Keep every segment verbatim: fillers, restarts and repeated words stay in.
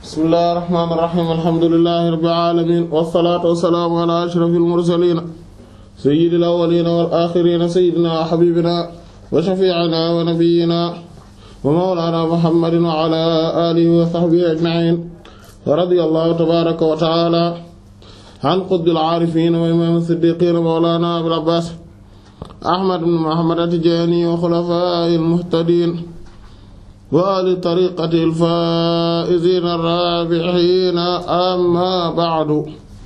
bismillahir rahmanir rahim alhamdulillahi rabbil alamin wassalatu wassalamu ala ashrafil mursalin sayyidil awwalin wal akhirin sayyidina wa habibina wa shafi'ina wa nabiyyina wa mawlana muhammadin wa ala alihi wa sahbihi ajma'in wa radiyallahu tabaraka wa ta'ala an qutbil arifin wa imam as-siddiqin mawlana abil abbas ahmad ibn muhammad at-tijani wa khulafa'il muhtadin wa li tariqati al-faa'izina ar-raabihiina amma ba'du.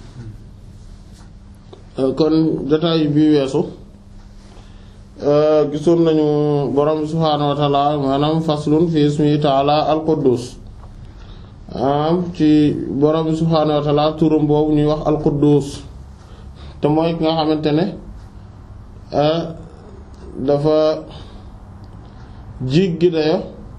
kon jotaay bi weesu gisoon nañu borom subhaanahu wa ta'aala maanaam faslun fi ismihi ta'aala al-Quddus am ci borom subhaanahu wa ta'aala turam boobu ñuy wax al-Quddus te mooy ki nga xamante ne dafa jéggi dayo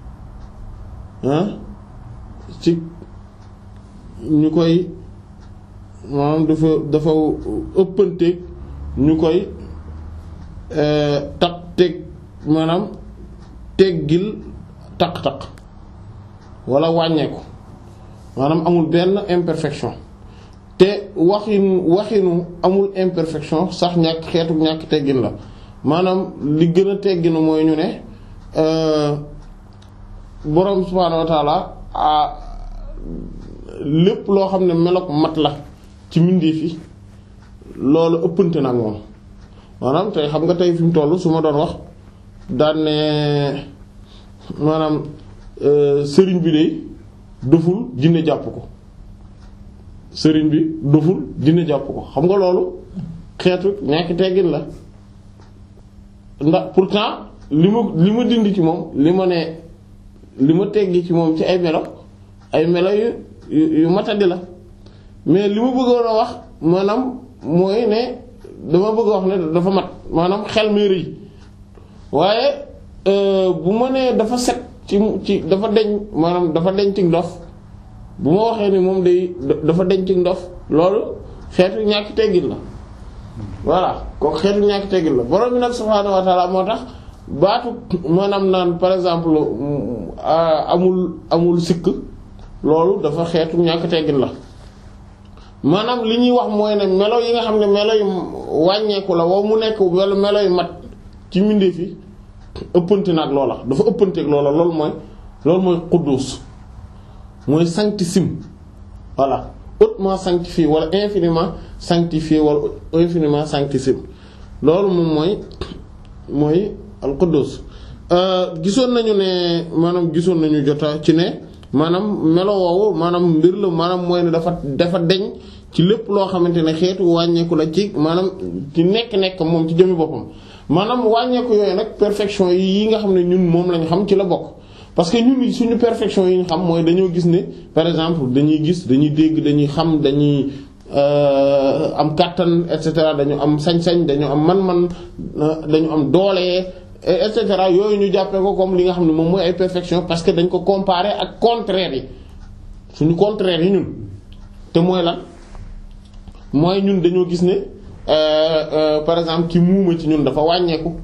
ci ñu koy maanaam dafa dafa ëppanteeg ñu koy taq teg maanaam teggil taq-taq walla wàññeeku maanaam amul benn imperfection te waxinu waxinu amul imperfection sax ñàkk xeetu ñàkk teggin la maanaam li gën a tegginu mooy ñu ne boroom subhaanahu wa ta'ala lépp loo xam ne melok mat la ci mbindeef yi loolu ëppante na ak moom maanaam tey xam nga tey fi mu toll su ma doon wax daan ne maanaam sëriñ bi de doful jinne jàpp ko sëriñ bi doful jinne jàpp ko xam nga loolu xeetu ñàkk teggin la ndax pourtant li ma li ma dindi ci moom li ma ne li ma teggi ci moom ci ay melo ay melo yu yu matadi la mais li ma bëggoon a wax maanaam mooy ne dama bëgg a wax ne dafa mat maanaam xel mi rëy waaye bu ma nee dafa set ci ci dafa deñ maanaam dafa deñ ci ndof bu ma waxee ni moom day dafa deñ ci ndof loolu xeetu ñàkk teggin la voilà kooku xeetu ñàkk teggin la borom bi nag subhaanahu wa ta'ala moo tax baatu maanaam naan par exemple amul amul sikk loolu dafa xeetu ñàkk teggin la maanaam li ñuy wax mooy ne melo yi nga xam ne melo yu wàññeeku la wow mu nekk melo melo yu mat ci mbindeef yi ëppante na ak loola dafa ëppante ak loola loolu mooy loolu mooy quddus mooy sanctissime voilà hautement sanctifié wala infiniment sanctifié wala infiniment sanctissime loolu moom mooy mooy al quddus gisoon nañu ne maanaam gisoon nañu jota ci ne maanaam melo woowu maanaam mbir la maanaam mooy ne dafa dafa deñ ci lépp loo xamante ne xeetu wàññeeku la ci maanaam ci nekk-nekk moom ci jëmi boppam maanaam wàññeeku yooyu nag perfection yi nga xam ne ñun moom lañ xam ci la bokk parce que ñun suñu perfection yi ñu xam mooy dañoo gis ne par exemple dañuy gis dañuy dégg dañuy xam dañuy am kàttan et cetera dañu am sañ-sañ dañu am man-man dañu am doole et cetera yooyu ñu jàppee ko comme li nga xam ne moom mooy ay perfection parce que dañ ko comparer ak contraire yi suñu contraire yi ñun te mooy lan mooy ñun dañoo gis ne par exemple ki muuma ci ñun dafa wàññeeku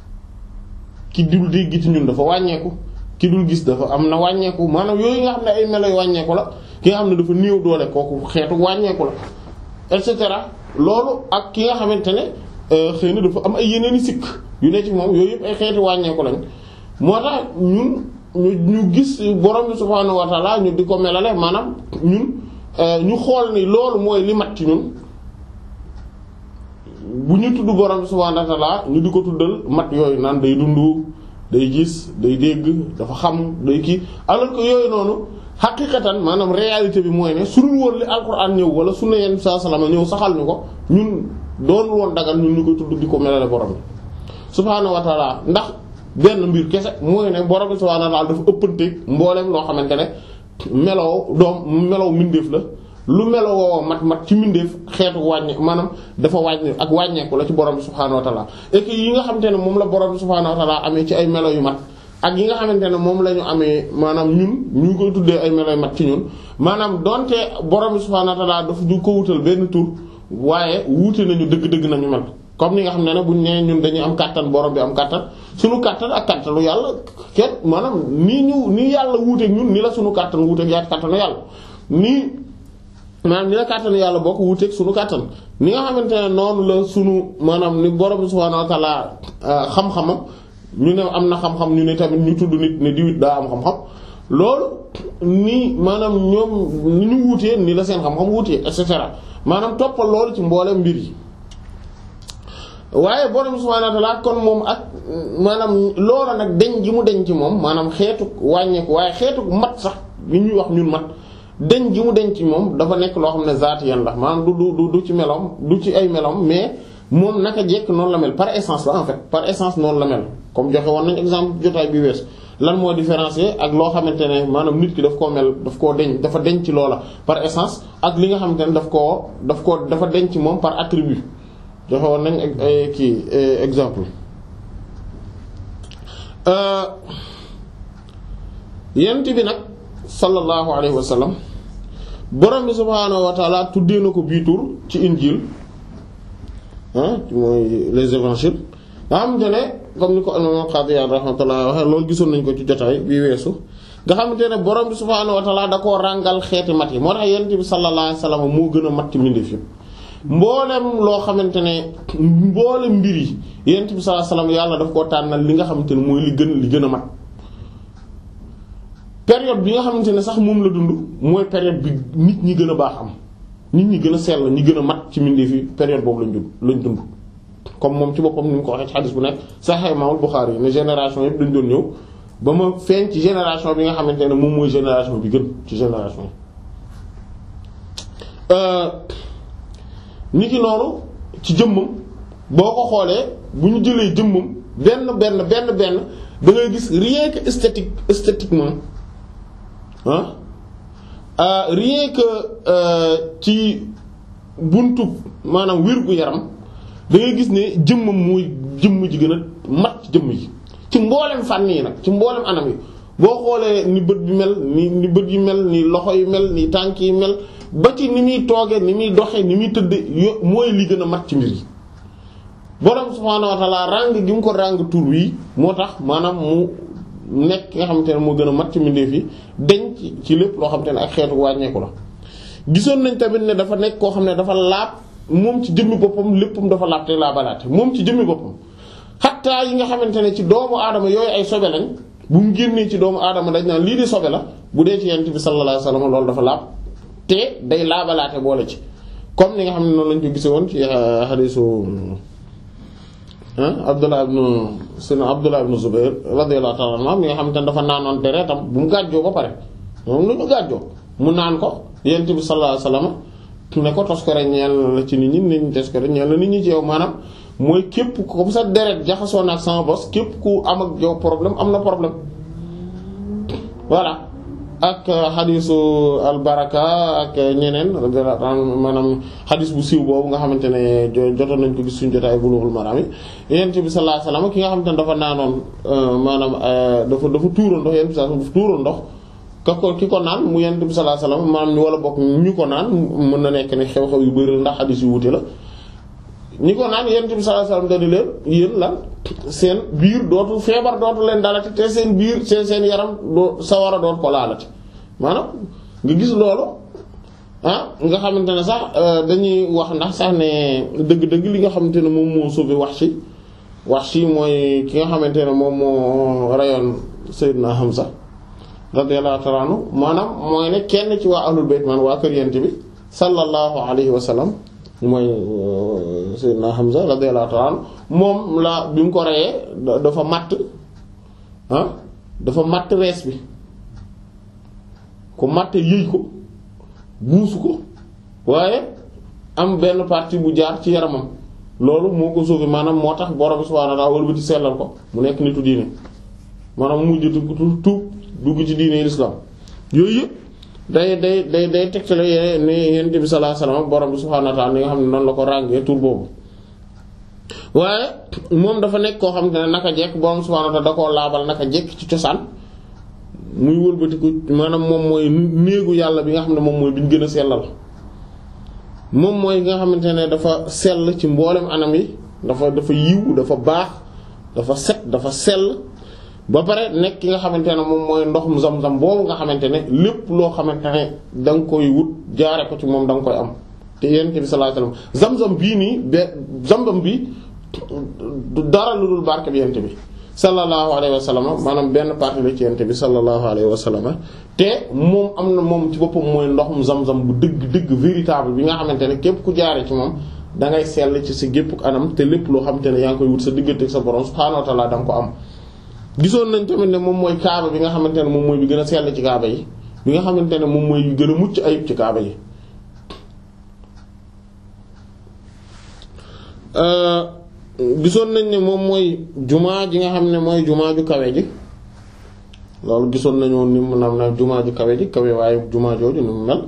ki dul dégg ci ñun dafa wàññeeku ki dul gis dafa am na wàññeeku maanaam yooyu nga xam ne ay melo yu wàññeeku la ki nga xam ne dafa néew doole kooku xeetu wàññeeku la et cetera loolu ak ki nga xamante ne xëy na dafa am ay yeneen i sikk yu ne ci moom yooyu yëpp ay xeeti wàññeeku lañ moo tax ñun ñu ñu gis borom bi subhaanahu wa ta'ala ñu di ko melale maanaam ñun ñu xool ni loolu mooy li mat ci ñun bu ñu tudd borom bi subhaanahu wa ta'ala ñu di ko tuddal mat yooyu naan day dund day gis day dégg dafa xam day kii alors que yooyu noonu xaqiqatan maanaam réalité bi mooy ne su dul woon li alquran ñëw wala sunna yenn saa salaama ñëw saxal ñu ko ñun doon woon dagal ñun ñu koy tudd di ko melale borom bi subhaanahu wa ta'ala ndax benn mbir kese mooy ne borom bi subhaanahu wa ta'ala dafa ëppanteeg mboolem loo xamante ne melow doom melow mbindeef la lu melowoo mat mat ci mbindeef xeetu wàññe maanaam dafa wàññe ak wàññeeku la ci borom bi subhaanahu wa ta'ala et que yi nga xamante ne moom la borom bi subhaanahu wa ta'ala amee ci ay melo yu mat ak yi nga xamante ne moom la ñu amee maanaam ñun ñu ngi koy tuddee ay melo yu mat ci ñun maanaam donte borom bi subhaanahu wa ta'ala dafa du ko wutal benn tur waaye wuute nañu dëgg-dëgg nañu mel comme ni nga xam ne ne buñ nee ñun dañuy am kàttan borom bi am kàttan sunu kàttan ak kàttanu yàlla kenn maanaam nii ñu nii yàlla wuuteeg ñun ni la sunu kàttan wuuteeg yaa kàttanu yàlla nii maanaam ni la kàttanu yàlla bokk wuuteeg sunu kàttan ni nga xamante ne noonu la sunu maanaam ni borom subhaanahu wa ta'ala xam-xamam ñu ne am na xam-xam ñu ne tamit ñu tudd nit ne diwit daa am xam-xam loolu nii maanaam ñoom ni ñu wuutee ni la seen xam-xam wuutee et cetera maanaam toppal loolu ci mboolem mbir yi waaye borom subhaanahu wa ta'ala kon moom ak maanaam loola nag deñ gi mu deñ ci moom maanaam xeetu wàññeeku waaye xeetu mat sax bi ñuy wax ñun mat deñ gi mu deñ ci moom dafa nekk loo xam ne zaatiyan la maanaam du du du ci melom du ci ay melom mais moom naka jekk noonu la mel par essence la en fait par essence noonu la mel comme joxe woon nañ exemple jotaay bi wees lan moo différencier ak loo xamante ne maanaam nit ki daf koo mel daf koo deñ dafa deñ ci loola par essence ak li nga xamante ne daf koo daf koo dafa deñ ci moom par attribut joxe woon nañ ay kii exemple yent bi nag sallallahu alayhi wa sallam borom bi subhaanahu wa ta'ala tuddee na ko bii tur ci injil ah mooy les évangiles nga xamante ne comme ni ko imam Qadi rahmatullah waxe loolu gisoon nañ ko ci jotaay bi weesu nga xamante ne borom bi subhaanahu wa ta'ala da koo ràngal xeeti mat yi moo tax yent bi sallallahu alayhi wa sallam moo gën a mat ci mbindeef yi mboolem loo xamante ne mboolem mbir yi yent bi sallallahu alayhi wa sallam yàlla daf koo tànnal li nga xamante ne mooy li gën li gën a mat période bi nga xamante ne sax moom la dund mooy période bi nit ñi gën a baax am nit ñi gën a sell ñi gën a mat ci mbindeef yi période boobu lañ dund lañ dund comme moom ci boppam ni mu ko waxee ci xadis bu nekk Sahih Imam Bukhari yi ne génération yëpp dañ doon ñëw ba ma feeñ ci génération bi nga xamante ne moom mooy génération bi gën ci génération yi nit ki noonu ci jëmmam boo ko xoolee bu ñu jëlee jëmmam benn benn benn benn da ngay gis rien que esthétique esthétiquement ah rien que ci buntu maanaam wér gu yaram da ngay gis ne jëmmam mooy jëmm ji gën a mat ci jëmm yi ci mboolem fànn yi nag ci mboolem anam yi boo xoolee ni bët bi mel ni ni bët yi mel ni loxo yi mel ni tànk yi mel ba ci ni muy toogee ni muy doxee ni muy tëdd yo mooy li gën a mat ci mbir yi borom subhaanahu wa ta'ala ràng gi mu ko ràng tur wi moo tax maanaam mu nekk nga xamante ne moo gën a mat ci mbindeef yi denc ci lépp loo xamante ne ak xeetu wàññeeku la gisoon nañ tamit ne dafa nekk koo xam ne dafa laab moom ci jëmmi boppam léppam dafa laab te laabalaate moom ci jëmmi boppam xattaa yi nga xamante ne ci doomu aadama yooyu ay sobe lañ bu mu génnee ci doomu aadama dañ naan lii di sobe la bu dee ci yent bi sallallahu alayhi wasallam loolu dafa laab te day laabalaate boole ci comme ni nga xam ne noonu lañ ko gise woon ci hadiisu Abdullah ibn Sina Abdullah ibn Zubayr radiyallahu ta'ala anhu mi nga xamante ne dafa naanoon deretam bu mu gàjjoo ba pare moom lu ñu gàjjoo mu naan ko yent bi sallallahu alayhi wasallam ne ko toskare ñeel la ci nit ñi nit ñi toskare ñeel la nit ñi ci yow maanaam mooy képp comme sa deret jaxasoo na ak sama bos képp ku am ak yow problème am na problème voilà ak xadisu albaraka ak ñeneen maanaam xadis bu siiw boobu nga xamante ne jotoon nañ ko gis suñu jotaay Bulughul Maram yi yonent bi sallallahu alayhi wasallam ki nga xamante ne dafa naanoon maanaam dafa dafa tuuroon ndox yonent bi sallallahu dafa tuuroon ndox ka ko ki ko naan mu yonent bi sallallahu alayhi wasallam maanaam ñu wala bokk ñu ko naan mën na nekk ne xew-xew yu bari ndax xadis yu wuute la ñi ko naan yonent bi sallallahu alayhi wasallam dañu leen yéen lan seen biir dootu feebar dootu leen dalati te seen biir seen seen yaram doo sawara doot ko laalati maanaam nga gis loolu ah nga xamante ne sax dañuy wax ndax sax ne dëgg-dëgg li nga xamante ne moom moo sauvé Wahshi Wahshi mooy ki nga xamante ne moom moo rayoon Seydina Hamza radiyallahu ta'ala anhu maanaam mooy ne kenn ci waa ahlul bayt man waa kër yent bi sallallahu alayhi wa sallam mooy Seydina Hamza radiyallahu ta'ala anhu moom la bi mu ko reyee dafa matt ah dafa matt rees bi ko matte yëy ko buusu ko waaye am benn partie bu jaar ci yaramam loolu moo ko sauvé maanaam moo tax borom subhaanahu wa ta'aala wëlbati sellal ko mu nekk nitu diine maanaam mu mujj tuub dugg ci diine l'islam yooyu yëpp day day day day tegtale yee ne Yonent bi sallallahu alayhi wasallam borom bi subhaanahu wa ta'aala ni nga xam ne noonu la ko ràngee tur boobu waaye moom dafa nekk koo xam ne naka jekk borom subhaanahu wa ta'aala da koo laabal naka jekk ci cosaan muy wëlbatiku maanaam moom mooy néegu yàlla bi nga xam ne moom mooy bi ñu gën a sellal moom mooy nga xamante ne dafa sell ci mboolem anam yi dafa dafa yiw dafa baax dafa set dafa sell ba pare nekk ki nga xamante ne moom mooy ndoxum zam-zam boobu nga xamante ne lépp loo xamante ne da nga koy wut jaare ko ci moom da nga koy am te yonent bi sallallahu alayhi wasallam zam-zam bii nii be zam-zam bi du dara lu dul barke bi yonent bi sallallahu alayhi wasallam maanaam benn partie la ci yonent bi sallallahu alayhi wasallam te moom am na moom ci boppam mooy ndoxum zam-zam bu dëgg dëgg véritable bi nga xamante ne képp ku jaare ci moom da ngay sell ci sa gépp anam te lépp loo xamante ne yaa ngi koy wut sa diggante ak sa borom subhaanahu wa ta'ala da nga ko am. gisoon nañ tamit ne moom mooy kaaba bi nga xamante ne moom mooy bi gën a sell ci kaaba yi bi nga xamante ne moom mooy bi gën a mucc ayib ci kaaba yi. gisoon nañ ne moom mooy jumaa ji nga xam ne mooy jumaa ju kawe ji loolu gisoon nañu ni mu nam na jumaa ju kawe ji kawe waaye jumaa jooju ni mu mel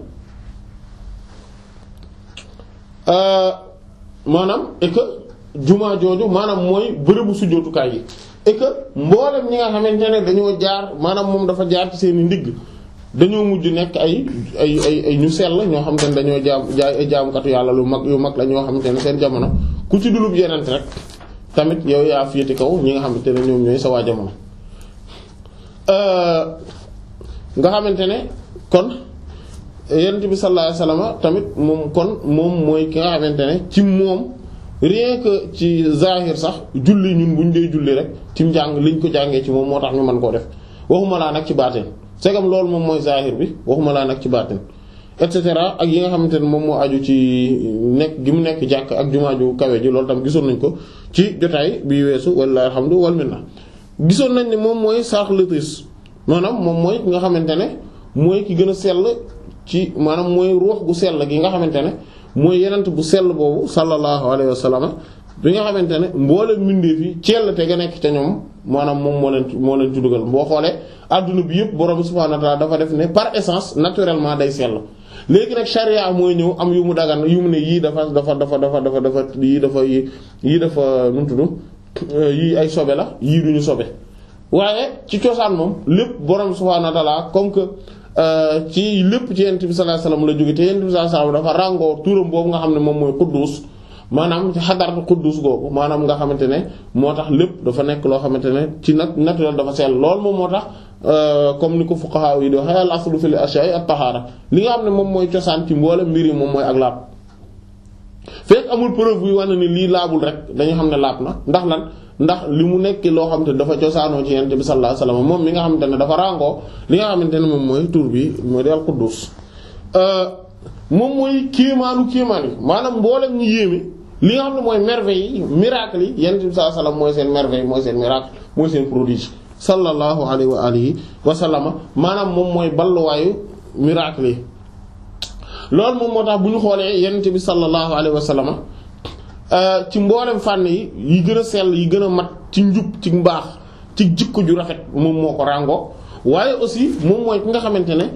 maanaam et que jumaa jooju maanaam mooy bërëbu sujjóotukaay yi et que mboolem ñi nga xamante ne dañoo jaar maanaam moom dafa jaar ci seeni ndigg dañoo mujj nekk ay ay ay ay ñu sell ñoo xamante ne dañoo jaam jaay ay jaamukatu yàlla lu mag yu mag la ñoo xamante ne seen jamono ku ci dulub yeneen rek tamit yow yaa féete kaw ñi nga xamante ne ñoom ñooy sa waa jamono nga xamante ne kon yonent bi sallallahu alayhi wasallam tamit moom kon moom mooy ki nga xamante ne ci moom rien que ci zahir sax julli ñun buñ dee julli rek ci njàng liñ ko jàngee ci moom moo tax ñu mën koo def waxuma laa nag ci baatin segam loolu moom mooy zahir bi waxuma laa nag ci baatin et cetera ak yi nga xamante ne moom moo aju ci nekk gi mu nekk jàkk ak jumaa ju kawe ji loolu tam gisoon nañ ko ci jotaay bi weesu walla alhamdu wal minna gisoon nañ ne moom mooy saax latis maanaam moom mooy ki nga xamante ne mooy ki gën a sell ci maanaam mooy ruux gu sell gi nga xamante ne mooy yenent bu sell boobu sallallahu alayhi wa sallam bi nga xamante ne mboolem mbindeef yi cell te nga nekk ca ñoom maanaam moom moo leen moo leen ci dugal boo xoolee adduna bi yëpp borom subhanahu wa ta'ala dafa def ne par essence naturellement day sell léegi nag charia mooy ñëw am yu mu dagan yu mu ne yii dafa dafa dafa dafa dafa dafa yii dafa yii dafa nu mu tudd yii ay sobe la yii duñu sobe waaye ci cosaan moom lépp borom subhanahu wa ta'ala comme que ci lépp ci yonent bi sallallahu alayhi wasallam la jóge te yonent bi sallallahu alayhi wasallam dafa ràngoo turam boobu nga xam ne moom mooy quddus maanaam ci xadaratu quddus googu maanaam nga xamante ne moo tax lépp dafa nekk loo xamante ne ci nag naturel dafa sell lool moom moo tax comme ni ko fuqaha yi di wax al aslu fil ashya'i at-tahara li nga xam ne moom mooy cosaan ci mboolem mbir yi moom mooy ak laab fekk amul preuve buy wane ni lii laabul rek dañu xam ne laab na ndax lan ndax li mu nekk loo xamante ne dafa cosaanoo ci yonent bi sallallahu alayhi wasallam moom mi nga xamante ne dafa ràngoo li nga xamante ne moom mooy tur bi mooy di al quddus moom mooy kéemaanu kéemaan yi maanaam mboolem ñu yéeme li nga xam ne mooy merveille yi miracle yi yonent bi sallallahu alayhi wasallam mooy seen merveille mooy seen miracle mooy seen prodige sallallahu alayhi wa alihi wa sallama maanaam moom mooy balluwaayu miracle yi loolu moom moo tax bu ñu xoolee yonent bi sallallahu alayhi wa sallama ci mboolem fànn yi yi gën a sell yi gën a mat ci njub ci mbaax ci jikko ju rafet moom moo ko ràngoo waaye aussi moom mooy ki nga xamante ne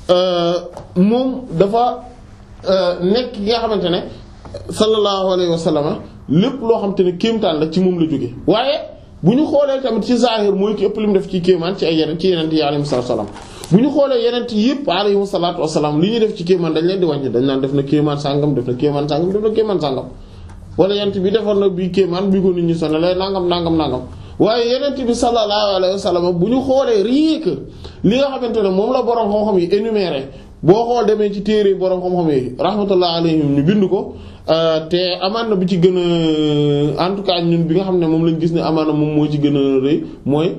moom dafa nekk ki nga xamante ne sallallahu alayhi wa sallam lépp loo xamante ne kéemtaan la ci moom la jóge waaye bu ñu xoolee tamit ci zahir mooy ki ëpp li mu def ci kéemaan ci ay yeneen ci yeneen yi alayhi salaam bu ñu xoolee yeneen yëpp alayhi salaatu wasalaam li ñuy def ci kéemaan dañ leen di wàññi dañ naan def na kéemaan sàngam def na kéemaan sàngam def na kéemaan sàngam wala yenent bi defoon na bii kéemaan bi ko nit ñi sonal lay nangam nangam nangam waaye yenent bi sallallahu alayhi wa sallam bu ñu xoolee rien que li nga xamante ne moom la borom xam-xam yi énuméré boo xool demee ci téere borom xam-xam yi rahmatullah alayhim ñu bind ko te amaan na bi ci gën a en tout cas ñun bi nga xam ne moom lañ gis ne amaan na moom moo ci gën a rëy mooy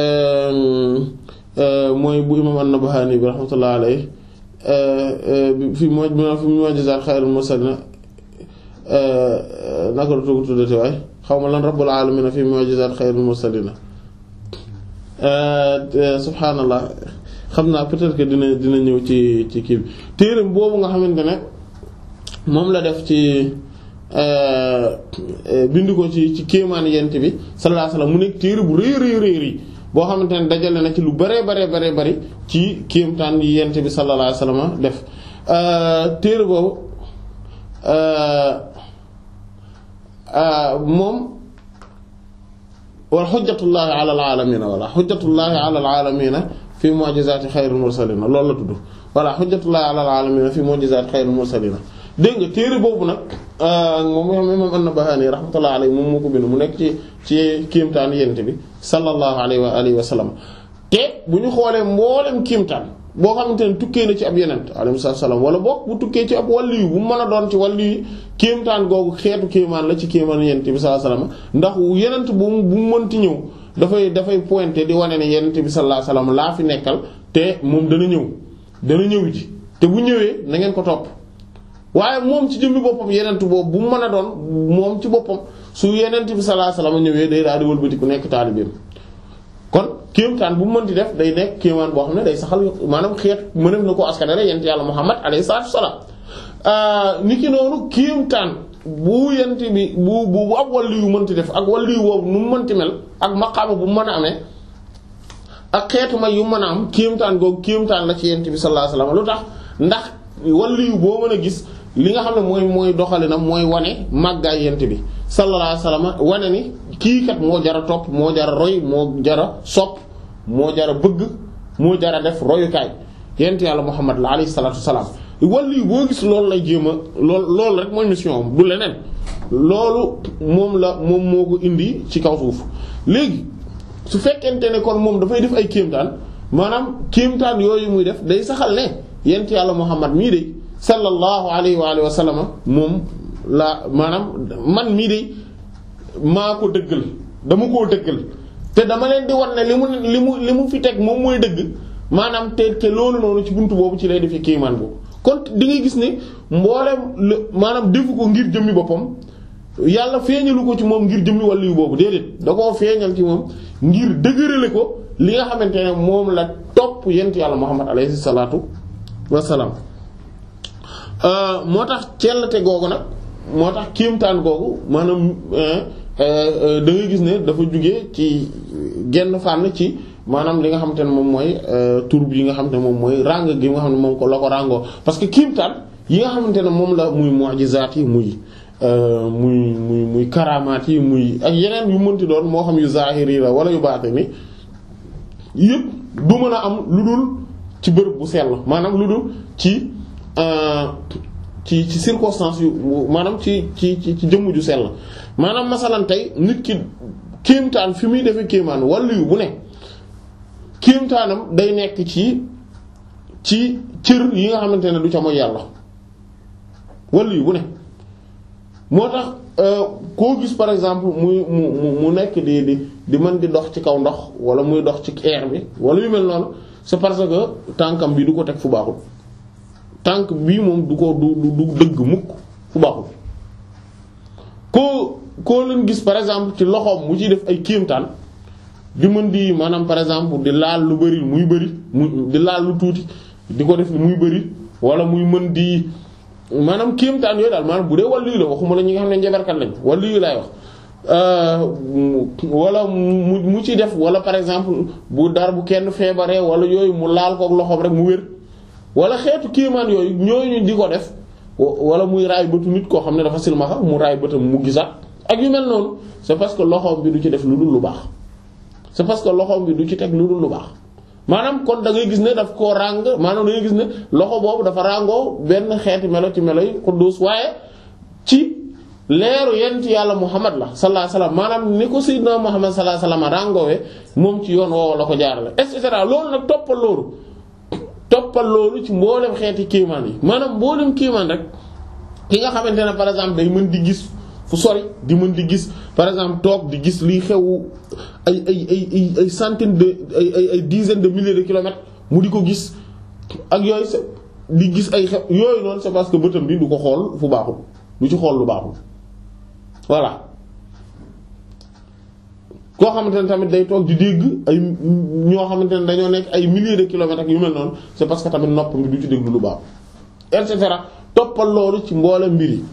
mooy bu imam an-Nabahani bi rahmatullah alayhi fi moo fi mu'jizat khayrul mursalin naka la tugg tuddati waay xaw ma lan rabbul alamin fi mu'jizat khayrul mursalin subhaanallah xam naa peut-être que dina dina ñëw ci ci kii bi téeram boobu nga xamante ne moom la def ci bind ko ci ci kéemaan yent bi sallallahu alayhi wasallam mu nekk téere bu rëy rëy rëy rëy boo xamante ne dajale na ci lu bare bare bare bari ci kéemtaan yi yent bi sallallahu alayhi wasallam def téere boobu moom wala xujjatullahi ala alalamina wala xujjatullahi ala alalamina fi mu'jizati xayril mursalina loolu la tudd voilà xujjatullahi ala alalamina fi mu'jizati xayril mursalina dégg nga téere boobu nag moom imam an-Nabahani rahmatullahi alayhi moom moo ko bind mu nekk ci ci kiimtaan yent bi sallallahu alayhi wa alihi wa sallam te bu ñu xoolee mboolem kiimtaan boo xamante ne tukkee na ci ab yenent alayhi salaam wala boog bu tukkee ci ab wàllu yu bu mën a doon ci wàllu yu kéemtaan googu xeetu kéemaan la ci kéemaan yenent bi sallallahu alayhi wasallam ndax yenent bu mu bu mu mënti ñëw dafay dafay pointer di wane ne yenent bi sallallahu alayhi wasallam laa fi nekkal te moom dana ñëw dana ñëw ji te bu ñëwee na ngeen ko topp waaye moom ci jëmmi boppam yenent boobu bu mu mën a doon moom ci boppam su yenent bi sallallahu alayhi wasallam ñëwee day daal di wëlbati ku nekk taalibeem kon kéemtaan bu mu mën di def day nekk kéemaan boo xam ne day saxal maanaam xeet mënef na ko askanere yent yàlla Muhammad alayhi salaatu wassalaam ni ki noonu kéemtaan bu yent bi bu bu bu ab wàllu yu mënti def ak wàllu yu woowu nu mu mënti mel ak maqaama bu mu mën a amee ak xeetu may yu mën a am kéemtaan googu kéemtaan la ci yent bi sallallahu alayhi wasallam lu tax ndax wàllu yu boo mën a gis li nga xam ne mooy mooy doxalinam mooy wane màggaay yent bi sallallahu alayhi wasallam wane ni kii kat moo jara topp moo jara roy moo jara sopp moo jara bëgg moo jara def royukaay yent yàlla Muhammad la alayhi salaatu wasalaam wàllu yu boo gis loolu lay jéem a lool loolu rek mooy mission am du leneen loolu moom la moom moo ko indi ci kaw suuf léegi su fekkente ne kon moom dafay def ay kéemtaan maanaam kéemtaan yooyu muy def day saxal ne yent yàlla Muhammad mii de sallallahu alayhi wa alihi wa sallam moom la maanaam man mii de maa ko dëggal dama koo dëggal te dama leen di wan ne li mu li mu li mu fi teg moom mooy dëgg maanaam te te loolu noonu ci buntu boobu ci lay defee kéemaan boobu kon di ngay gis ne mboolem maanaam defu ko ngir jëmmi boppam yàlla feeñalu ko ci moom ngir jëmmi wàllu yu boobu déedéet da koo feeñal ci moom ngir dëgërale ko li nga xamante ne moom la topp yent yàlla Muhammad alayhi salaatu wassalaam moo tax cellte googu nag moo tax kéemtaan googu maanaam da ngay gis ne dafa jugee ci genn fànn ci maanaam li nga xamante ne moom mooy tur bi yi nga xamante ne moom mooy ràng gi nga xam ne moom ko la ko ràngoo parce que kéemtaan yi nga xamante ne moom la muy mu'jizaat yi muy muy muy muy karamaat yi muy ak yeneen yu mënti doon moo xam yu zahiri la wala yu baatini yëpp du mën a am lu dul ci bërëb bu sell maanaam lu dul ci ci ci circonstance yu maanaam ci ci ci ci jëmm ju sell maanaam masalan tey nit ki kéemtaan fi muy defee kéemaan wàllu yu bu ne kéemtaanam day nekk ci ci cër yi nga xamante ne du ca mooy yàlla wàllu yu bu ne moo tax koo gis par exemple muy mu mu nekk di di di mën di dox ci kaw ndox wala muy dox ci air bi wala yu mel noonu c'est parce que tànkam bi du ko teg fu baaxul tànk bii moom du ko du du dëgg mukk fu baaxul koo koo leen gis par exemple ci loxoom mu ciy def ay kéemtaan di mën di maanaam par exemple di laal lu bari muy bari mu di laal lu tuuti di ko def muy bari wala muy mën di maanaam kéemtaan yooyu daal maanaam bu dee wàllu yu la waxuma la ñi nga xam ne njabarkat lañ wàllu yu laay wax wala mu mu ci def wala par exemple bu dara bu kenn feebaree wala yooyu mu laal kook loxoom rek mu wér wala xeetu kéemaan yooyu ñooñu di ko def wala muy raay bëtu nit koo xam ne dafa silmaxa mu raay bëtam mu gisaat ak yu mel noonu c'est parce que loxoom bi du ci def lu dul lu baax c'est parce que loxoom bi du ci teg lu dul lu baax maanaam kon da ngay gis ne daf koo ràng maanaam da ngay gis ne loxo boobu dafa ràngoo benn xeeti melo ci melo yi Quddus waaye ci leeru yent yàlla Muhammad la sallallahu alayhi wasallam maanaam ni ko sayyidna Muhammad sallallahu alayhi wasallam ràngoowee moom ci yoon woowu la ko jaarale et cetera loolu nag toppal loolu toppal loolu ci mboolem xeeti kéemaan yi maanaam mboolem kéemaan rek ki nga xamante ne par exemple day mën di gis fu sori di mën di gis par exemple toog di gis liy xew ay ay ay ay ay centaines de ay ay ay dizaines de milliers de kilomètres mu di ko gis ak yooyu c'est di gis ay xew yooyu noonu c'est parce que bëtam bi du ko xool fu baaxul du ci xool lu baaxul voilà koo xamante ne tamit day toog di dégg ay ñoo xamante ne dañoo nekk ay milliers de kilomètres ak yu mel noonu c'est parce que tamit nopp bi du ci déglu lu baax et cetera toppal loolu ci mboolem mbir yi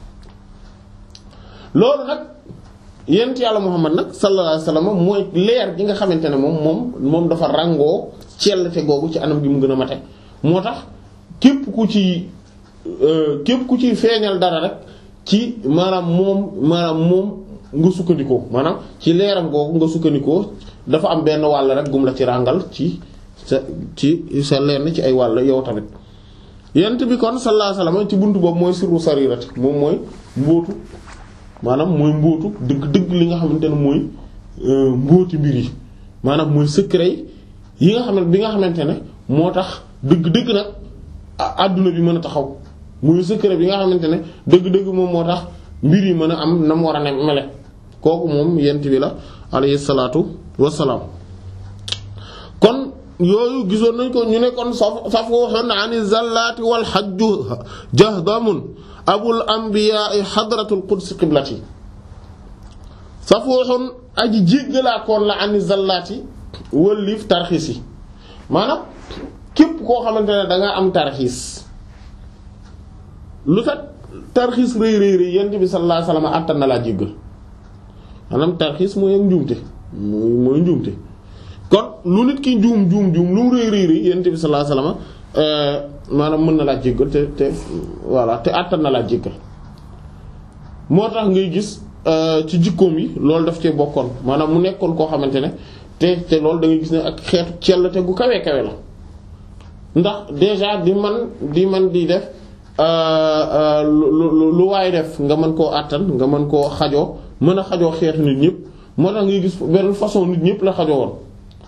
loolu nag yent yàlla Muhammad nag sallallahu alayhi wasallam mooy leer gi nga xamante ne moom moom moom dafa ràngoo cellte googu ci anam gi mu gën a mate moo tax képp ku ci képp ku ci feeñal dara rek ci maanaam moom maanaam moom nga sukkandikoo maanaam ci leeram googu nga sukkandikoo dafa am benn wàll rek gum la ci ràngal ci sa ci sa lenn ci ay wàll yow tamit yent bi kon sallallahu alayhi wasallam ci buntu boobu mooy sirru sarirati moom mooy mbóotu maanaam mooy mbóotu dëgg dëgg li nga xamante ne mooy mbóoti mbir yi maanaam mooy secret yi nga xam ne bi nga xamante ne moo tax dëgg-dëgg nag àdduna bi mën a taxaw mooy secret bi nga xamante ne dëgg-dëgg moom moo tax mbir yi mën a am na mu war a ne mele kooku moom yent bi la alayhi salaatu wassalaam kon yooyu gisoon nañ ko ñu ne kon saf safuhun ani zallaati wal hajju jahdamun abul anbiyaa hadratul quds qiblati safuhun aji jéggalaakoon la ani zallaati wëlliif tarxiis yi maanaam képp koo xamante ne dangaa am tarxiis lu tax tarxiis rëy rëy rëy yent bi sallallahu alayhi wasallam àttan na laa jéggal maanaam tarxiis mooy ak njuumte mooy mooy njuumte kon lu nit ki juum juum juum lu mu rëy rëy rëy yent bi sallallahu alayhi wasallam maanaam mën na laa jéggal te te voilà te àttan na laa jéggal moo tax ngay gis ci jikkoom yi loolu daf cee bokkoon maanaam mu nekkoon koo xamante ne te te loolu da ngay gis ne ak xeetu cell te gu kawe kawe la ndax déjà di man di man di def lu lu waay def nga mën koo àttan nga mën koo xajoo mën a xajoo xeetu nit ñëpp moo tax ngay gis benn façon nit ñëpp la xajoo woon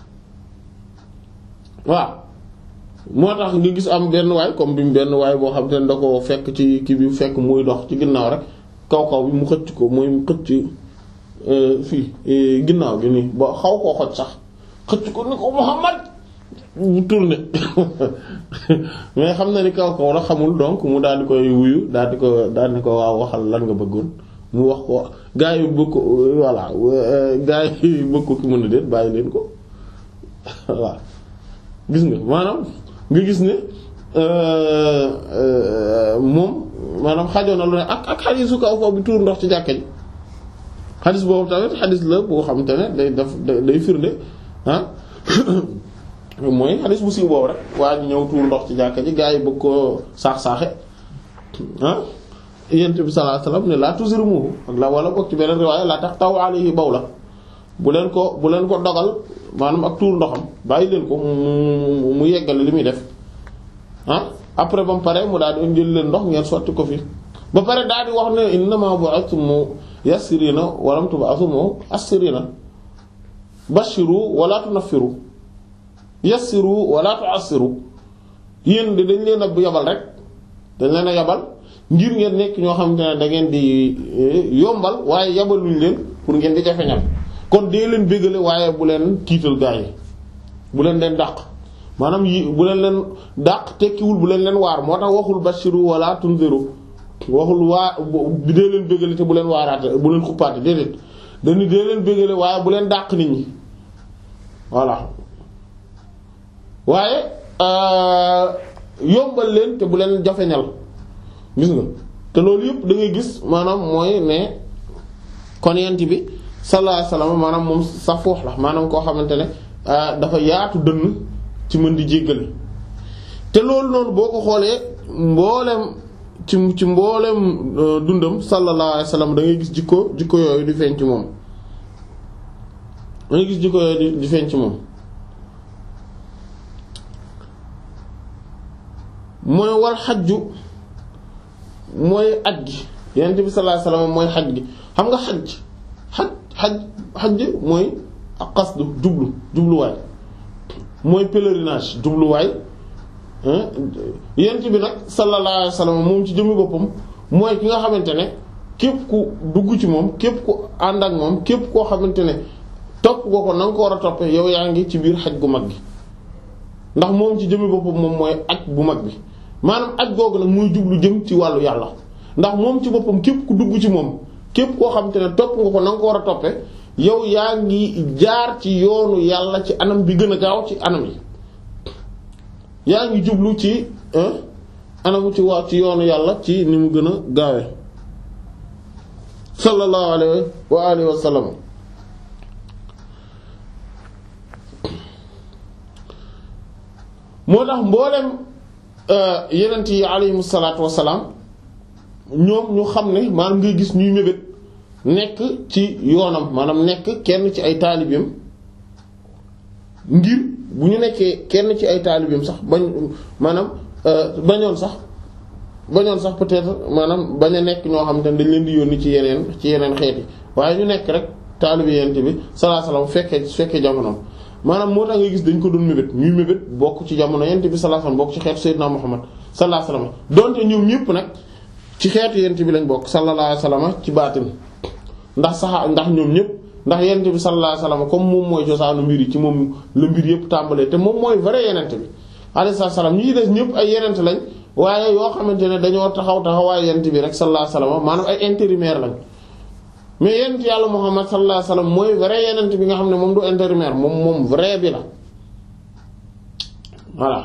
waaw moo tax nga gis am benn waay comme bi benn waay boo xam te ne da ko fekk ci kii bi fekk muy dox ci ginnaaw rek kaw kaw bi mu xëcc ko mooy mu xëcc fii ginnaaw gi nii ba xaw koo xoj sax xëcc ko ni ko Muhammad mu tourné mais xam na ni kaw kaw la xamul donc mu daal di koy wuyu daal di ko daal di ko waaw waxal lan nga bëggoon mu wax ko gaa yi bëgg ko voilà gaa yi bëgg ko ki mën a déet bàyyi leen ko waaw gis nga maanaam nga gis ne moom maanaam xajoo na lu ne ak ak xadiisu kaw kaw bi tuur ndox ci jàkka ji xadiis boobu tamit xadiis la boo xam te ne day def day firnde ah mooy xadiis bu siiw boobu rek waa ñu ñëw tuur ndox ci jàkka ji gaa yi bëgg koo saax-saaxe ah yent bi sallallahu alayhi wasallam ne laa tuzrimuhu ak la wala boog ci beneen riwaaya laa tax taw alayhi bawla bu leen ko bu leen ko dogal maanaam ak tuur ndoxam bàyyi leen ko mu mu yeggale li muy def ah après ba mu pare mu daal di jël leen ndox ngeen sotti ko fi ba pare daal di wax ne innama bu'ithtum yassirina wa lam tub'athu mu'assirina bashiru wala tunaffiru yassiru wala tu'assiru yéen de dañ leen a yabal rek dañ leen a yabal ngir ngeen nekk ñoo xamante ne da ngeen di yombal waaye yabaluñ leen pour ngeen di jafeñal kon dee leen bégale waaye bu leen tiital gaa yi bu leen leen dàq maanaam yi bu leen leen dàq tekkiwul bu leen leen waar moo tax waxul bashiru wala tunziru waxul waa bi dee leen bégale te bu leen waaraate bu leen xuppaate déedéet dañu dee leen bégale waaye bu leen dàq nit ñi voilà waaye yombal leen te bu leen jafeñal gis nga te loolu yëpp da ngay gis maanaam mooy ne kon yent bi sallallahu alayhi wasallam maanaam moom safoox la maanaam koo xamante ne dafa yaatu dënn ci mën di jéggale te loolu noonu boo ko xoolee mboolem ci ci mboolem dundam sallallahu alayhi wasallam da ngay gis jikko jikko yooyu di feeñ ci moom da ngay gis jikko yooyu di di feeñ ci moom mooy wal xajju mooy aj gi yonent bi sallallahu alayhi wasallam mooy xaj gi xam nga xaj xaj xaj xaj mooy ak qasdu jublu jubluwaay mooy pèlerinage jubluwaay yonent bi nag sallallahu alayhi wasallam moom ci jëmmi boppam mooy ki nga xamante ne képp ku dugg ci moom képp ku ànd ak moom képp koo xamante ne topp nga ko na nga ko war a toppee yow yaa ngi ci biir xaj gu mag gi ndax moom ci jëmmi boppam moom mooy aj bu mag bi maanaam aj googu nag muy jublu jëm ci wàllu yàlla ndax moom ci boppam képp ku dugg ci moom képp koo xamante ne topp nga ko na nga ko war a toppee yow yaa ngi jaar ci yoonu yàlla ci anam bi gën a gaaw ci anam yi yaa ngi jublu ci anam ci waa ci yoonu yàlla ci ni mu gën a gaawee sallallahu alayhi wa alihi wa sallam moo tax mboolem yenent yi alayhimu salaatu wassalaam ñoom ñu xam ne maanaam ngay gis ñuy mébét nekk ci yoonam maanaam nekk kenn ci ay taalibeem ngir bu ñu nekkee kenn ci ay taalibeem sax bañ maanaam bañoon sax bañoon sax peut-être maanaam bañ a nekk ñoo xam te ne dañ leen di yónni ci yeneen ci yeneen xeet yi waaye ñu nekk rek taalibe yent bi sallallahu alayhi wasallam fekkee fekkee jamonoom maanaam moo tax nga gis dañ ko doon mébét ñuy mébét bokk ci jamono yent bi sallallahu alayhi wasallam bokk ci xeetu Seydina Muhammad sallallahu alayhi wasallam donte ñoom ñëpp nag ci xeetu yent bi lañ bokk sallallahu alayhi wasallam ci baatin ndax sax ndax ñoom ñëpp ndax yent bi sallallahu alayhi wasallam comme moom mooy cosaanu mbir yi ci moom la mbir yëpp tàmbalee te moom mooy vrai yenent bi alayhi salaam ñi des ñëpp ay yenent lañ waaye yoo xamante ne dañoo taxaw taxawaay yent bi rek sallallahu alayhi wasallam maanaam ay intérimaire lañ mais yenent yàlla Muhammad sallallahu alayhi wasallam mooy vrai yenent bi nga xam ne moom du intérimaire moom moom vrai bi la voilà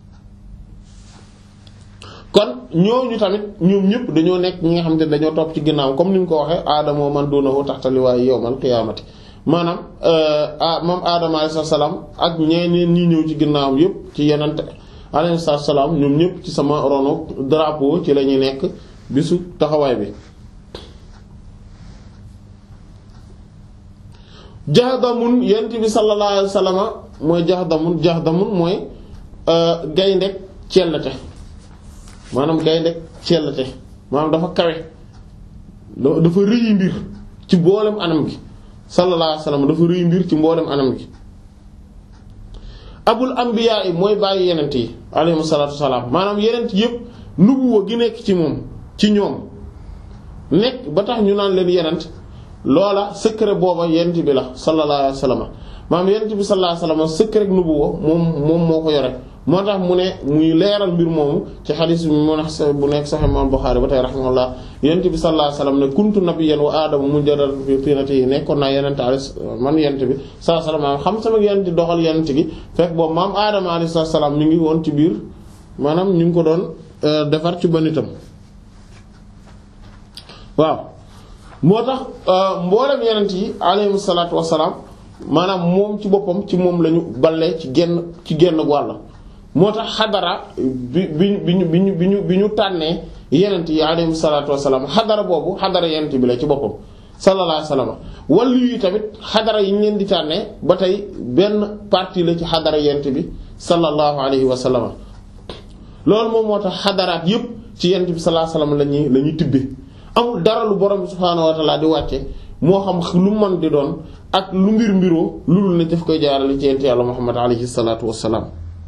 kon ñooñu tamit ñoom ñëpp dañoo nekk ñi nga xam ne dañoo topp ci ginnaaw comme ni mu ko waxee aadama man duunahu tahta liwaa'i yawmal qiyaamati maanaam moom aadama alayhi salaam ak ñeneen ñi ñëw ci ginnaawam yëpp ci yenent alayhi salaam ñoom ñëpp ci sama rono drapeau ci la ñuy nekk bisu taxawaay bi. Jahdamun yent bi sallallahu alayhi wasallam mooy Jahdamun Jahdamun mooy gayndeg cellate maanaam gayndeg cellate maanaam dafa kawe dafa rëyi mbir ci mboolem anam gi sallallahu alayhi wasallam dafa rëyi mbir ci mboolem anam gi. abul anbiya yi mooy bàyyi yenent yi alayhi salaatu wasalaam maanaam yenent yëpp nubuwa gi nekk ci moom ci ñoom nekk ba tax ñu naan leen yenent loola secret booba yenent bi la sallallahu alayhi wasallam maanaam yenent bi sallallahu alayhi wasallam secret nubuwa moom moom moo ko yore moo tax mu ne muy leeral mbir moomu ci xadiis bi mu nekk bu nekk Sahih Imam Bukhari ba tey rahimahullah yenent bi sallallahu alayhi wasallam ne kuntu nabiyyan wa aadama munjadaran fi tinatihi nekkoon naa yenent man yenent bi sallallahu alayhi wasallam xam sama yenent doxal yenent gi fekk boobu maam aadama alayhi salaam mi ngi woon ci biir maanaam ñu ngi ko doon defar ci banitam waaw moo tax mboolem yenent yi alayhi salaatu wassalaam maanaam moom ci boppam ci moom lañu ballee ci genn ci genn wàll moo tax xadara bi bi bi ñu bi ñu bi ñu bi ñu tànnee yenent yi alayhi salaatu wassalaam xadara boobu xadara yenent bi la ci boppam sallallahu alayhi wasallam wàllu yi tamit xadara yi ñu leen di tànnee ba tey benn partie la ci xadara yenent bi sallallahu alayhi wasallam loolu moom moo tax xadaraat yépp ci yenent bi sallallahu alayhi wasallam la ñuy la ñuy tibbe amul dara lu borom bi subhaanahu wa ta'ala di wàcce moo xam lu mën di doon ak lu mbir mbiroo lu dul ne daf koy jaarale ci yenent yàlla Muhammad alayhi salaatu wassalaam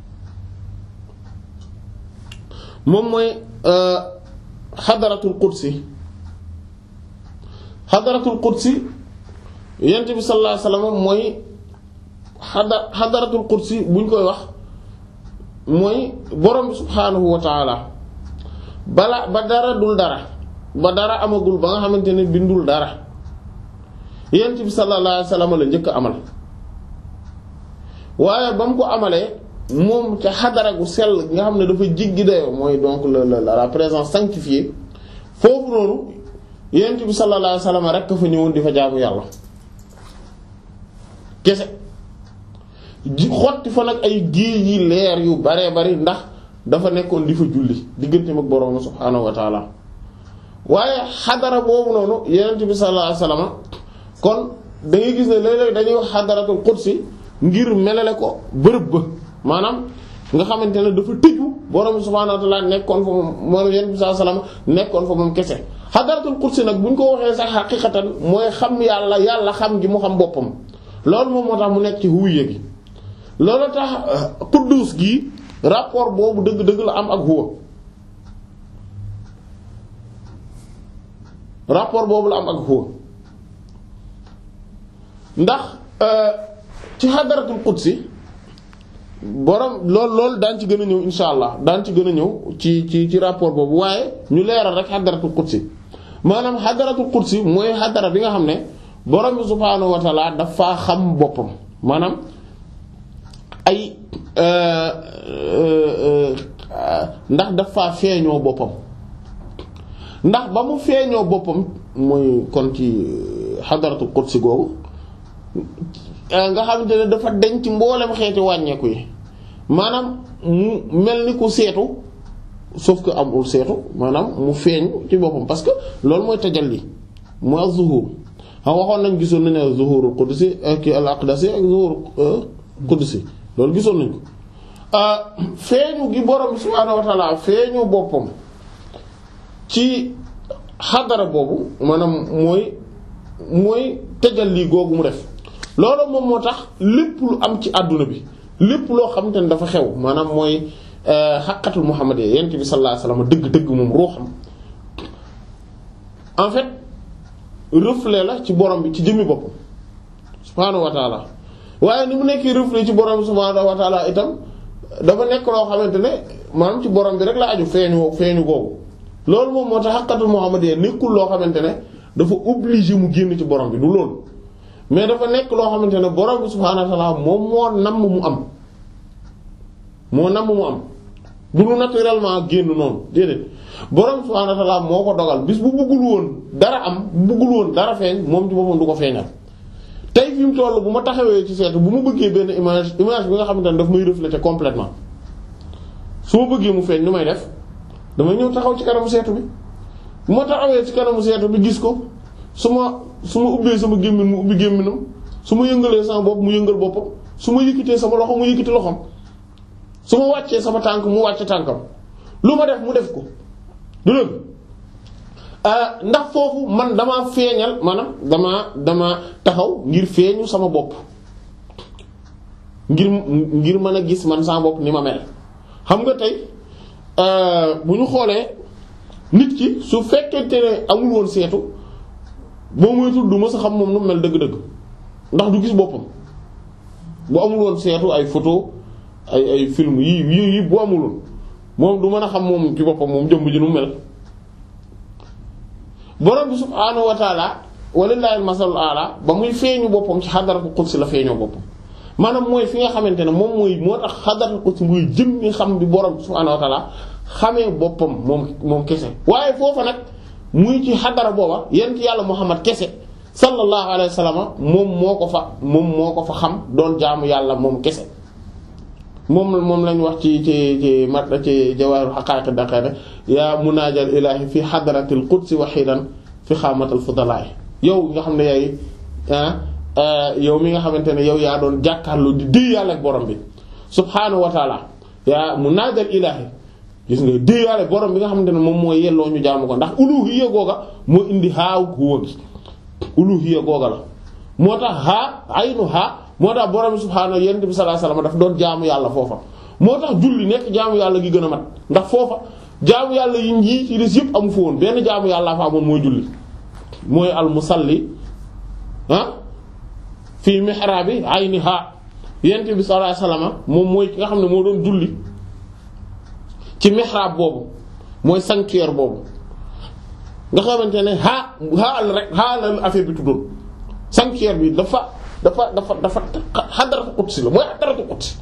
moom mooy xadaratul qudsi xadaratul qudsi yent bi sallallahu alayhi wasallam mooy xada xadaratul qudsi buñ koy wax mooy borom bi subhaanahu wa ta'ala bala ba dara dul dara ba dara amagul ba nga xamante ne bindul dara yent bi sallallahu alayhi wasallam la njëkk amal waaye ba mu ko amalee moom ca xadara gu sell nga xam ne dafa jiggi dayoo mooy donc la la la présence sanctifiée foofu noonu yent bi sallallahu alayhi wasallam rek fa ñëwoon di fa jaamu yàlla kese ji xotti fa nag ay géej yi leer yu baree bari ndax dafa nekkoon di fa julli digganteem ak boroom subhaanahu wa taala waaye xadara boobu noonu yent bi sallallahu alayhi wasallam kon da ngay gis ne léeg-léeg dañuy wax xadaratul qudsi ngir melale ko bërëb ba maanaam nga xamante ne dafa tëju borom subhaanahu wa ta'ala nekkoon fa moom moom yonent bi sallallahu alayhi wasallam nekkoon fa moom kese xadaratul qudsi nag bu ñu ko waxee sax xaqiqatan mooy xam yàlla yàlla xam gi mu xam boppam loolu moom moo tax mu nekk ci huwiya gi loolu tax quddus gi rapport boobu dëgg-dëgg la am ak huwa rapport boobu la am ak huwa ndax ci xadaratul qudsi borom lool loolu daan ci gën a ñëw insha allah daan ci gën a ñëw ci ci ci rapport boobu waaye ñu leeral rek xadaratul qudsi maanaam xadaratul qudsi mooy xadara bi nga xam ne borom bi subhaanahu wa ta'ala dafa xam boppam maanaam ay ndax dafa feeñoo boppam ndax ba mu feeñoo boppam mooy kon ci xadaratul qudsi googu nga xamante ne dafa denc ci mboolem xeeti wàññeeku yi maanaam mu mel ni ku seetu sauf que amul seetu maanaam mu feeñ ci boppam parce que loolu mooy tajalli mooy az-zuhur xam waxoon nañ gisoon nañ ne zuhurul qudsi ak al aqdasi ak zuhur qudsi loolu gisoon nañ ko feeñu gi borom subhaanahu wa ta'ala feeñu boppam ci xadara boobu maanaam mooy mooy tajalli googu mu def loolu moom moo tax lépp lu am ci àdduna bi lépp loo xamante ne dafa xew maanaam mooy xaqatul muhammadiyya yent bi sallallahu alayhi wasallam dëgg-dëgg moom ruuxam en fait reflet la ci borom bi ci jëmmi boppam subhaanahu wa ta'ala waaye ni mu nekkee reflet ci borom bi subhaanahu wa ta'ala itam dafa nekk loo xamante ne maanaam ci borom bi rek la aju feeñu feeñu googu loolu moom moo tax xaqatul muhammadiyya nekkul loo xamante ne dafa obligé mu génn ci borom bi du loolu mais dafa nekk loo xamante ne borom bi subhaanahu wa ta'ala moom moo namm mu am moo namm mu am du lu naturellement génn noonu déedéet borom bi subhaanahu wa ta'ala moo ko dogal bis bu bëggul woon dara am bu bëggul woon dara feeñ moom ci boppam du ko feeñal. tey fi mu toll bu ma taxawee ci seetu bu ma bëggee benn image image bi nga xamante ne daf may refléter complètement su ma bëggee mu feeñ lu may def damay ñëw taxaw ci kanamu seetu bi bu ma taxawee ci kanamu seetu bi gis ko su ma su ma ubbee sama gémmin mu ubbi gémminam su ma yëngalee sama bopp mu yëngal boppam su ma yëkkitee sama loxo mu yëkkati loxom su ma wàccee sama tànk mu wàcce tànkam lu ma def mu def ko du dëgg ndax foofu man damaa feeñal maanaam damaa dama taxaw ngir feeñu sama bopp ngir ngir mën a gis man sama bopp ni ma mel xam nga tey bu ñu xoolee nit ki su fekkente ne amul woon seetu boo muy tudd du ma sa xam moom nu mel dëgg-dëgg ndax du gis boppam bu amul woon seetu ay photo ay ay film yi yi yi bu amul woon moom du mën a xam moom ci boppam moom jëmm ji nu mel borom bi subhaanahu wa ta'ala walillahi al-masalul a'la ba muy feeñu boppam ci xadaratul qudsi la feeñoo boppam maanaam mooy fi nga xamante ne moom mooy moo tax xadaratul qudsi muy jëmmi xam bi borom bi subhaanahu wa ta'ala xamee boppam moom moom kese waaye foofa nag muy ci xadara booba yent yàlla Muhammad kese sallallahu alayhi wa sallam moom moo ko fa moom moo ko fa xam doon jaamu yàlla moom kese moom moom lañ wax ci ci ci mat ci jawaahirul haqaa'iq daqaare yaa munaajal ilaahi fi hadratil qudsi wahidan fi xaamatal fudalaay yow nga xam ne yaay yow mi nga xamante ne yow yaa doon jàkkaarloo di déy yàlla ak borom bi subhaanahu wa taala yaa munaajal ilaahi gis nga déy yàlla ak borom bi nga xamante ne moom mooy yelloo ñu jaamu ko ndax uluhiyya googa moo indi haaw huwa gi uluhiyya googa la moo tax haa aynu haa moo tax borom subhaanahu yonent bi sallallahu alayhi wasallam daf doon jaamu yàlla foofa moo tax julli nekk jaamu yàlla gi gën a mat ndax foofa jaamu yàlla yi ñii ci des yëpp amu fa woon benn jaamu yàlla fa amoon mooy julli mooy al musalli ah fii mihraabi ayniha yonent bi sallallahu alayhi wasallam moom mooy ki nga xam ne moo doon julli ci mihraab boobu mooy sanctuaire boobu nga xamante ne haa haa la rek haa la affaire bi tuddoon sanctuaire bi dafa dafa dafa dafa xadaratu qudsi la mooy xadaratu qudsi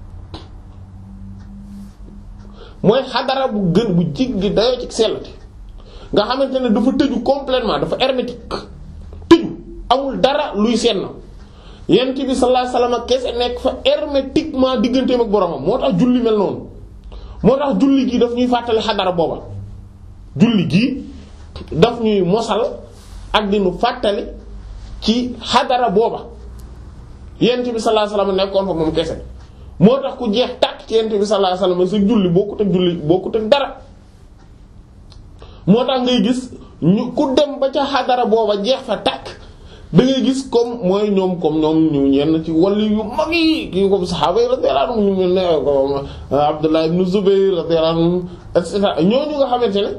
mooy xadara bu gën bu jiggi dayoo ci sellate nga xamante ne dafa tëju complètement dafa hermétique tëju amul dara luy senn yonent bi sallallahu alayhi wasallam kese nekk fa hermétiquement digganteem ak boromam moo tax julli mel noonu moo tax julli gii daf ñuy fàttali xadara booba julli gii daf ñuy mosal ak di nu fàttali ci xadara booba yonent bi sallallahu alayhi wasallam nekkoon fa moom kese moo tax ku jeex tàkk ci yonent bi sallallahu alayhi wasallam sa julli bokkut ak julli bokkut ak dara moo tax ngay gis ñu ku dem ba ca xadara booba jeex fa tàkk da ngay gis comme mooy ñoom comme ñoom ñu ñenn ci wàllu yu mag yi kii comme saxaaba yi radiyallahu anhum ñu mel ne comme Abdullah ibn Zubayr radiyallahu anhum et cetera ñooñu nga xamante ne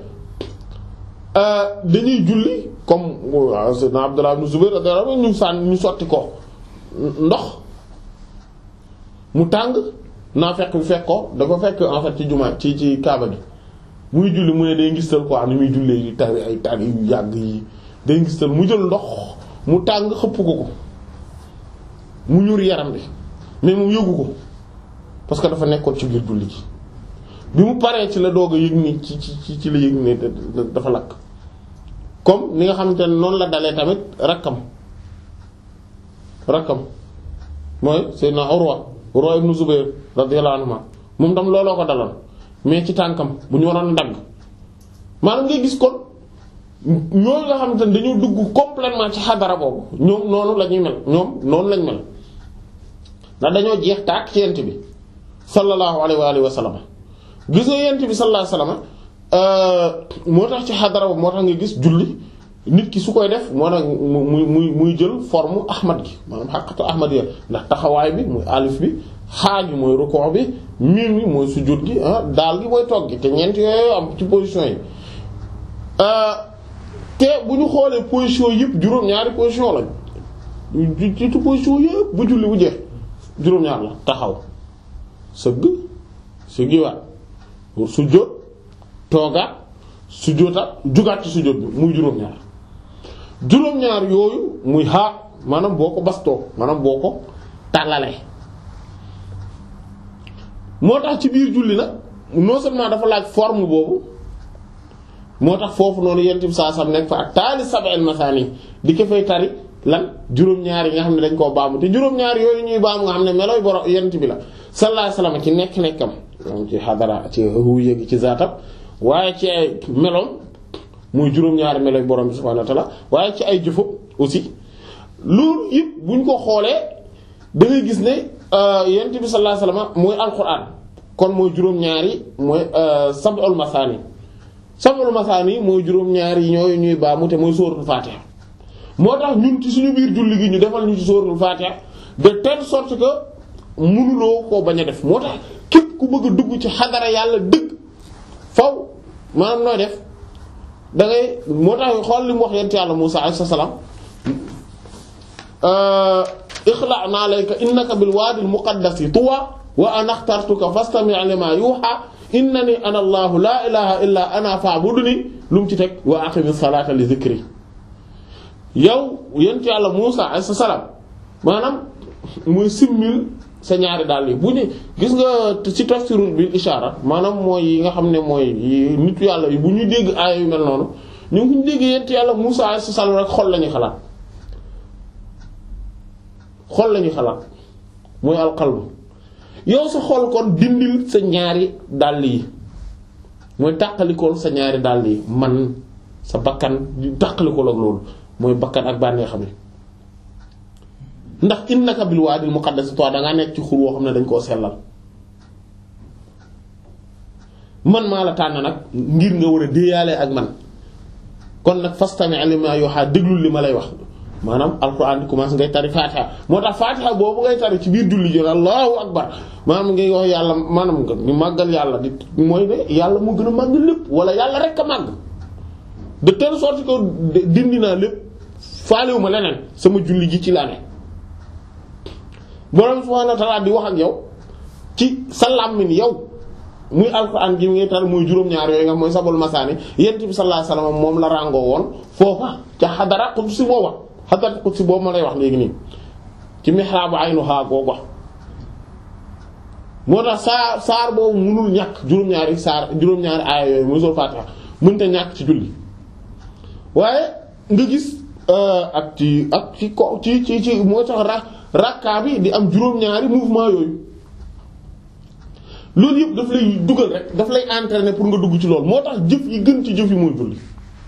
dañuy julli comme Sayyidina Abdullah ibn Zubayr radiyallahu anhum ñu sànn ñu sotti ko ndox mu tàng naa fekk bu fekk ko da ko fekk en fait ci jumaa ci ci kaaba gi muy julli mu ne day ngistal quoi ni muy jullee di tari ay tari yu yàgg yi day ngistal mu jël ndox mu tàng xëpp ko ko mu ñur yaram bi mais mu yëgu ko parce que dafa nekkoon ci biir julli gi bi mu paree ci la doog a yëg ni ci ci ci la yëg ni dafa lakk comme ni nga xamante ne noonu la dalee tamit rakkam rakkam mooy Seydina Urwa Urwa ibn Zubayr radiyallahu anhu moom tam looloo ko daloon mais ci tànkam bu ñu waroon dagg maanaam ngay gis kon ñooñu nga xamante ne dañoo dugg complètement ci xadara boobu ñoom noonu la ñuy mel ñoom noonu lañ mel ndax dañoo jeex tàkk ci yent bi sallallahu alayhi wa alihi wa sallam gis nga yent bi sallallahu alayhi wa sallam moo tax ci xadara boobu moo tax nga gis julli nit ki su koy def moo tax muy muy muy jël forme ahmad gi maanaam xaqatu ahmad ya ndax taxawaay bi muy alif bi xaaj bi mooy ruku' bi miim bi mooy sujud gi ah daal gi mooy toog gi te ñeent yooyu am ci position yi te bu ñu xoolee position yëpp juróom-ñaari position lañ ci ci position yëpp bu julli bu jeex juróom-ñaar la taxaw sëgg sëggiwaat sujjóot toogaat sujjóotaat jugaat ci sujjóot bi muy juróom-ñaar juróom-ñaar yooyu muy xaa maanaam boo ko bastoo maanaam boo ko tàllalee moo tax ci biir julli nag non seulement dafa laaj forme boobu moo tax foofu noonu yent bi saa sam nekk fa ak taali sab'al masaani di ko fay tari lan juróom-ñaar yi nga xam ne dañ koo baamu te juróom-ñaar yooyu ñuy baamu nga xam ne melooy borom yent bi la sallallahu alayhi wasallam ci nekk-nekkam ci xadara ci huwiya gi ci zaatam waaye ci ay meloom muy juróom-ñaari melooy borom bi subhaanahu wa ta'ala waaye ci ay jëfam aussi loolu yëpp buñ ko xoolee da ngay gis ne yent bi sallallahu alayhi wasallam mooy alquran kon mooy juróom-ñaari mooy sab'ul masaani sab'ul masaani mooy juróom-ñaari ñooyu ñuy baamu te mooy sóoratul Faatiha moo tax ñun ci suñu biir julli gi ñu defal ñu ci sóoratul Faatiha de telle sorte que mënuloo koo bañ a def moo tax képp ku bëgg a dugg ci xadara yàlla dëgg faw maanaam nooy def da ngay moo tax xool li mu wax yent yàlla Muusaa alayhi salaam ixla'na alayka innaka bil waadil muqaddasi tuwa wa ana axtartuka fastami' limaa yuuhaa innani ana allahu laa ilaha illa ana fa'budni lu mu ci teg wa aqimi salaata li zikri yow yent yàlla Muusaa alayhi salaam maanaam mooy simmil sa ñaari dàll yi bu ñu gis nga ci tafsirul bil ishaara maanaam mooy yi nga xam ne mooy nitu yàlla yi bu ñuy dégg aaya yu mel noonu ñu ngi dégg yent yàlla Muusaa alayhi salaam rek xol lañuy xalaat xol lañuy xalaat mooy alqalbu yow sa xol kon dindil sa ñaari dàll yi mooy tàqalikool sa ñaari dàll yi man sa bakkan tàqalikool ak loolu mooy bakkan ak bànnee xam ne ndax innaka bil waadil muqaddas toi dangaa nekk ci xur woo xam ne dañ koo sellal man maa la tànn nag ngir nga war a déeyaale ak man kon nag fastami' limaa yuuhaa déglul li ma lay wax maanaam alxuraan di commencé ngay tari Fatiha moo tax Fatiha boobu ngay tari ci biir julli ji allahu akbar maanaam ngay wax yàlla maanaam nga di màggal yàlla di mooy ne yàlla moo gën a màgg lépp wala yàlla rek a màgg de telle sorte que dindi naa lépp faalewu ma leneen sama julli ji ci laa ne borom subhaanahu wa ta'aala di wax ak yow ci sa làmmiñ yow muy alxuraan gi ngay tari muy juróom-ñaar yooyu nga mooy sabul masaani yent bi sallallahu alayhi wasallam moom la ràngoo woon foofa ca xadara qudsi booba xadara qudsi boobu ma lay wax léegi nii ci mihraabu aynuhaa googu moo tax saar saar boobu mënul ñàkk juróom-ñaari saar juróom-ñaari aaya yooyu muy sol Faatiha mënta ñàkk ci julli waaye nga gis ak ci ak ci ko ci ci ci moo tax ra rakkaa bi di am juróom-ñaari mouvement yooyu loolu yëpp daf lay dugal rek daf lay entraîner pour nga dugg ci loolu moo tax jëf yi gën ci jëf yi mooy julli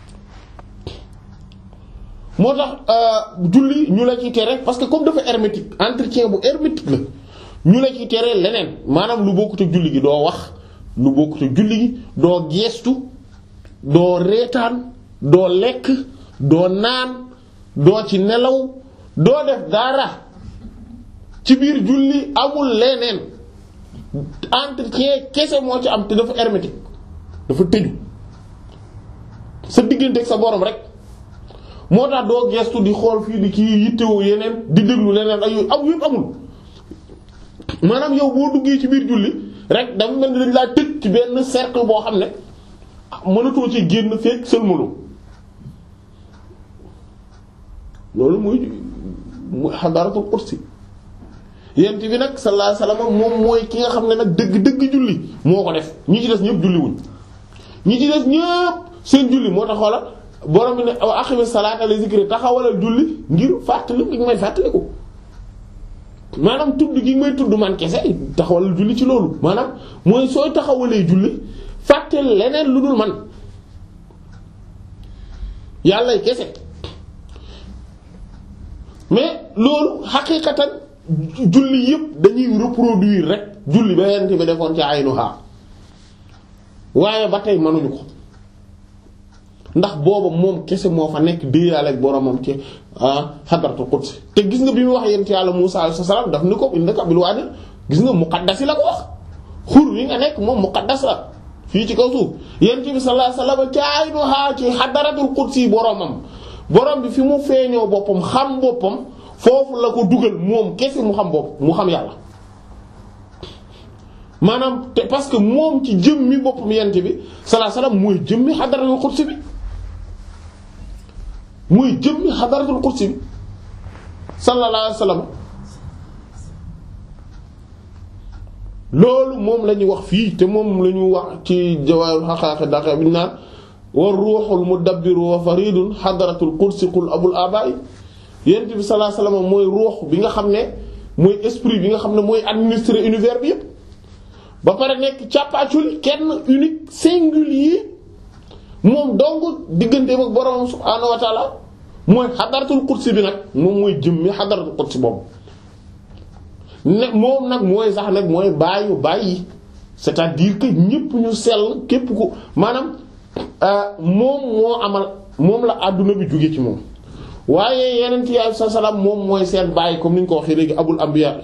moo tax julli ñu la ciy tere parce que comme dafa hermétique entretien bu hermétique la ñu la ciy tere leneen maanaam lu bokkut ak julli gi doo wax lu bokkut ak julli gi doo geestu doo reetaan doo lekk doo naan doo ci nelaw doo def dara ci biir julli amul leneen entretien kese moo ci am te dafa hermétique dafa tëju sa diggante ak sa borom rek moo tax doo gestu di xool fii di kii yittewoo yeneen di déglu leneen ay am yëpp amul maanaam yow boo duggee ci biir julli rek dafa mel ni dañ laa tëj ci benn cercle boo xam ne mënatoo ci génn fekk sëlmaloo loolu muy muy xadaratul qudsi yent bi nag sallallahu alayhi wasallam moom mooy ki nga xam ne nag dëgg dëgg julli moo ko def ñi ci des ñëpp julli wuñ ñi ci des ñëpp seen julli moo tax xoola borom bi ne wa aqimi salaata li zikri taxawalal julli ngir fàttali gi may fàttaliku maanaam tudd gi may tudd man kese taxawalal julli ci loolu maanaam mooy sooy taxawalee julli fàttali leneen lu dul man yàllay kese mais loolu xaqiiqatan julli yëpp dañuy reproduire rek julli ba yent bi defoon ci aynuha waaye ba tey mënuñu ko ndax booba moom kese moo fa nekk déeyaale ak boromam ci hadratul quds te gis nga bi mu wax yent yàlla Musaa alayhi salaam daf ni ko innaka bil waadil gis nga muqaddasi la ko wax xur wi nga nekk moom muqaddas la fii ci kaw suuf yent bi sallallahu alayhi wasallam ci aynuha ci hadratul quds yi boromam borom bi fi mu feeñoo boppam xam boppam foofu la ko dugal moom kese mu xam bopp mu xam yàlla maanaam te parce que moom ci jëmmi boppam yent bi sallallahu alayhi wasallam mooy jëmmi hadratul quds bi muy jëmmi xadaratul kursi bi sallallahu alayhi wa sallam loolu moom la ñuy wax fii te moom la ñu wax ci jawaahirul haqaa'iq daqa bi naan war ruuxul mudabbiru wa faridun xadaratul kursi qul abul abaay yent bi sallallahu alayhi wa sallam mooy ruux bi nga xam ne mooy esprit bi nga xam ne mooy administrer univers bi yépp ba pare nekk càppaaculi kenn unique singulier moom dong digganteem ak borom subhaanahu wa ta'ala mooy xadaratul qudsi bi nag moom mooy jëmmi xadaratul qudsi boobu ne moom nag mooy sax nag mooy bàyyu bàyyi c'est-à-dire que ñépp ñu sell képp ko maanaam moom moo amal moom la àdduna bi jóge ci moom waaye yeneen ci yàlla salaam moom mooy seen bàyyi comme ni ñu ko waxee léegi abul anbiya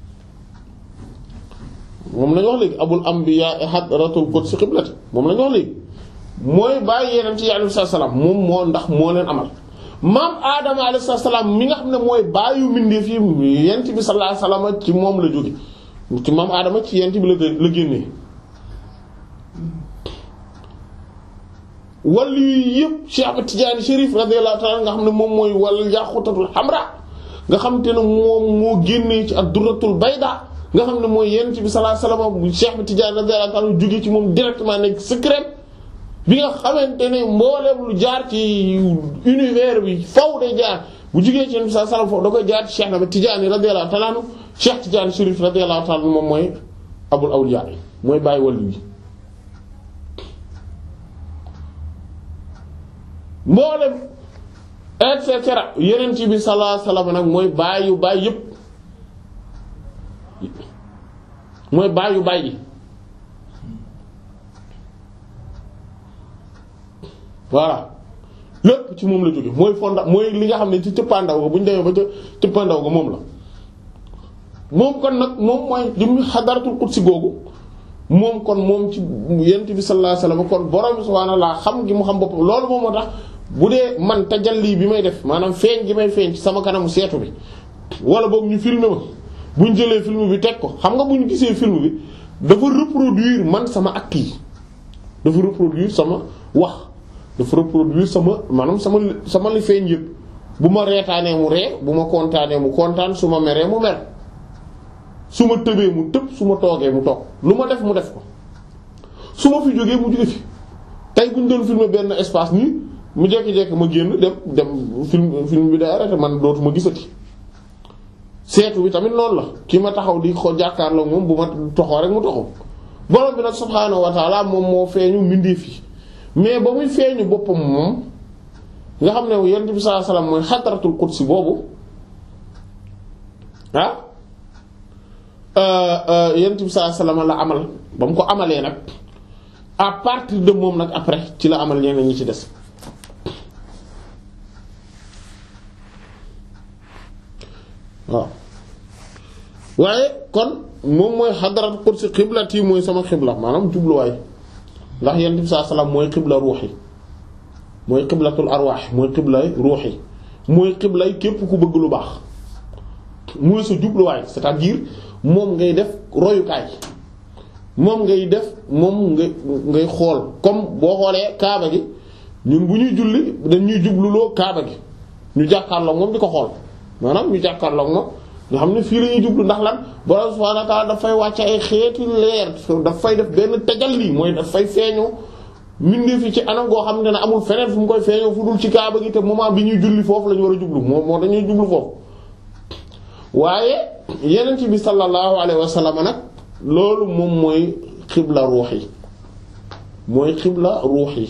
moom lañu wax léegi abul anbiya xadaratul qudsi qiblati moom lañu wax léegi mooy bàyyi yeneen ci yàlla salaam moom moo ndax moo leen amal maam Adama alayhi salaam mi nga xam ne mooy bàyyu mbindeef yi yent bi sallallahu alayhi wasallam ci moom la jóge ci maam Adama ci yent bi la la génnee wàllu yi yëpp Cheikh Ahmad Tidiane Chérif radiyallahu ta'ala nga xam ne moom mooy wàllu yaqutatul hamra nga xam te ne moom moo génnee ci ad-durratul bayda nga xam ne mooy yent bi sallallahu alayhi wasallam Cheikh Ahmad Tidiane radiyallahu ta'ala jóge ci moom directement nekk secret bi nga xamante ne mboolem lu jaar ci univers bi faw day jaar bu jugee ci yent bi sallallahu alayhi wasallam foofu da koy jaar ci Cheikh Ahmad Tidiane radiyallahu ta'ala anhu Cheikh Tidiane Chérif radiyallahu ta'ala moom mooy abul awliya mooy bàyyi wàllu yi mboolem et cetera yeneen ci bi sallallahu alayhi wasallam nag mooy bàyyu bàyyi yépp mooy bàyyu bàyyi voilà lépp ci moom la jóge mooy fonda mooy li nga xam ne ci cëppaandaw ga bu ñu demee ba ca cëppaandaw ga moom la moom kon nag moom mooy jëmmi xadaratul qudsi googu moom kon moom ci yent bi sallallahu alayhi wasallam kon borom subhaanahu wa ta'ala xam gi mu xam boppam loolu moom moo tax bu dee man tajalli bi may def maanaam feeñ gi may feeñ ci sama kanamu seetu bi wala boog ñu filmer ma bu ñu jëlee film bi teg ko xam nga bu ñu gisee film bi dafa reproduire man sama acte yi dafa reproduire sama wax dafa reproduire sama maanaam sama sama li feeñ yëpp bu ma reetaanee mu ree bu ma kontaanee mu kontaan su ma meree mu mer su ma tëbee mu tëb su ma toogee mu toog lu ma def mu def ko su ma fi jógee mu jóge fi tey bu ñu doon filmer benn espace nii mu jékki-jékki ma génn dem dem film film bi day arrêté man dootuma gisati seetu bi tamit noonu la ki ma taxaw di ko jàkkaarloo moom bu ma toxoo rek mu toxoo borom bi nag subhaanahu wa ta'ala moom moo feeñu mbindeef yi mais ba muy feeñu boppam moom nga xam ne yonent bi sallallahu alayhi wasallam mooy xadratul qudsi boobu ah yonent bi sallallahu alayhi wasallam la amal ba mu ko amalee nag à partir de moom nag après ci la amal ñeneen ñi ci des waaw waaye kon moom mooy xadratul qudsi xiblati mooy sama xibla maanaam jubluwaay ndax yonent bi sallallahu alayhi wasallam mooy xibla ruuxi mooy xiblatul arwaax mooy xiblay ruuxi mooy xiblay képp ku bëgg lu baax mooy sa jubluwaay c'est-à-dire moom ngay def royukaay moom ngay def moom ngay ngay xool comme boo xoolee kaaba gi ñun bu ñuy julli dañuy jubluloo kaaba gi ñu jàkkaarloog moom di ko xool maanaam ñu jàkkaarloog moom nga xam ne fii la ñuy jublu ndax lan borom subhaanahu wa ta'aala dafay wàcce ay xeeti leer dafay def benn tajalli mooy dafay feeñoo mbindeef fi ci anam goo xam ne ne amul feneen fu mu koy feeñoo fu dul ci kaaba gi te moment bi ñuy julli foofu la ñu war a jublu moom moo dañuy jublu foofu waaye yeneen bi sallallahu alayhi wa sallam nag loolu moom mooy xibla ruux yi mooy xibla ruux yi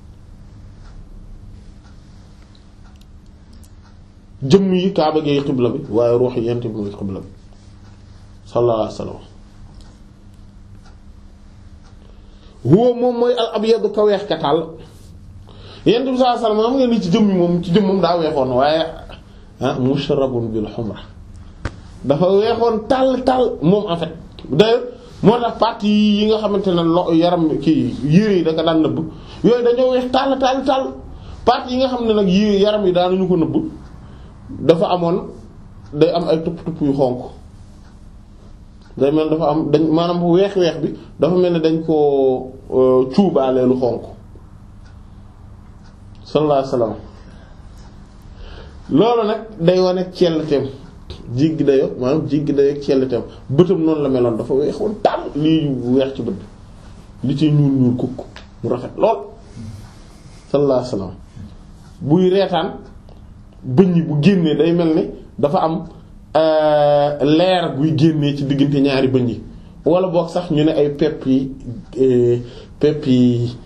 jëmm yi kaaba gi xibla bi waaye ruux yi yeneen bi mooy xibla bi sallallahu alayhi wa sallam huwa moom mooy al abyadu ka weex ka tàll yonent bi sallallahu alayhi wasallam xam nga ni ci jëmm moom ci jëmmam daa weexoon waaye ah mushrabun bil humra dafa weexoon tàll tàll moom en fait d'ailleurs moo tax partie yi nga xamante ne lo yaram kii yére yi da nga daan nëbb yooyu dañoo weex tàll tàll tàll partie yi nga xam ne nag yére yaram yi daanuñu ko nëbb dafa amoon day am ay tupp tupp yu xonq day mel dafa am dañ maanaam bu weex weex bi dafa mel ne dañ koo cuubaalee lu xonq sallallahu alayhi wasallam loolu nag day wane celleteem jiggi dayo maanaam jiggi dayo ak celleteem bëtam noonu la meloon dafa weexoon tàll lii weex ci bët li ci ñuul ñuul kukk mu rafet lool sallallahu alayhi wasallam buy reetaan bëñ yi bu génnee day mel ni dafa am leer buy génnee ci diggante ñaari bëñ yi wala boog sax ñu ne ay pepp yi pepp yi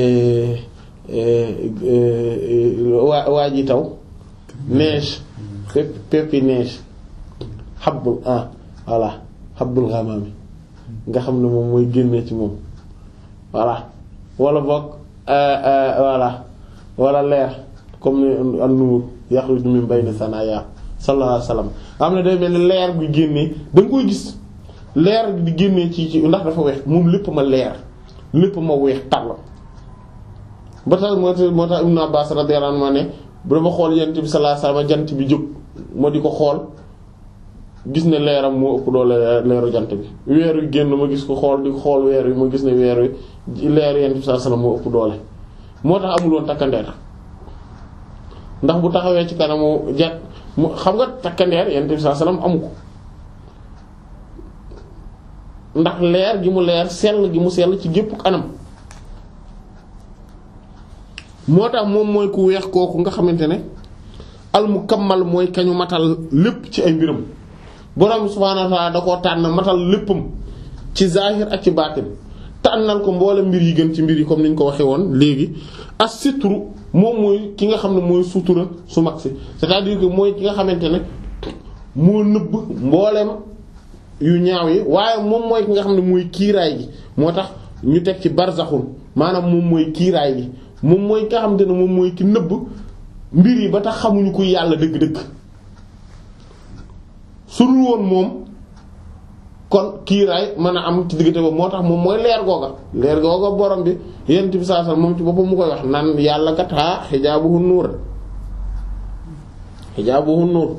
waa waa ji taw neige pepp pepp yi neige xabbul ah voilà xabbul ghamami nga xam ne moom mooy génnee ci moom voilà wala boog voilà wala leer comme ni an-nuur yaxruju min bayni sanaya sallallahu alayhi wasallam am na day mel ni leer bi génnee da nga koy gis leer di génnee ci ci ndax dafa weex moom lépp ma leer lépp ma weex tàll ba tax moo tax moo tax Ibn Abbas radiyallahu anhu ne dama xool Yonent bi sallallahu alayhi wasallam jant bi jóg ma di ko xool gis ne leeram moo ëpp doole leeru jant bi weer wi génn ma gis ko xool di xool weer wi ma gis ne weer wi leeru Yonent bi sallallahu alayhi wasallam moo ëpp doole moo tax amul woon takkandeer ndax bu taxawee ci kanamu jat mu xam nga takkandeer Yonent bi sallallahu alayhi wasallam amu ko ndax leer gi mu leer sell gi mu sell ci gépp kanam moo tax moom mooy ku weex kooku nga xamante ne al mukammal mooy kañu matal lépp ci ay mbiram borom subhaanahu wa ta'aala da koo tànn matal léppam ci zahir ak ci baatin tànnal ko mboole mbir yi gën ci mbir yi comme ni ñu ko waxee woon léegi as-sitru moom mooy ki nga xam ne mooy sutura su mag si c'est-à-dire que mooy ki nga xamante ne moo nëbb mbooleem yu ñaaw yi waaye moom mooy ki nga xam ne mooy kiiraay gi moo tax ñu teg ci barzaxun maanaam moom mooy kiiraay gi moom mooy ki nga xamante ne moom mooy ki nëbb mbir yi ba tax xamuñu ko yàlla dëgg-dëgg su dul woon moom kon kiiraay mën a am ci diggante boobu moo tax moom mooy leer googa leer googa borom bi Yonent bi sallallahu alayhi wasallam moom ci boppam mu koy wax naan yàlla kat ah xijaabuhu nuur xijaabuhu nuur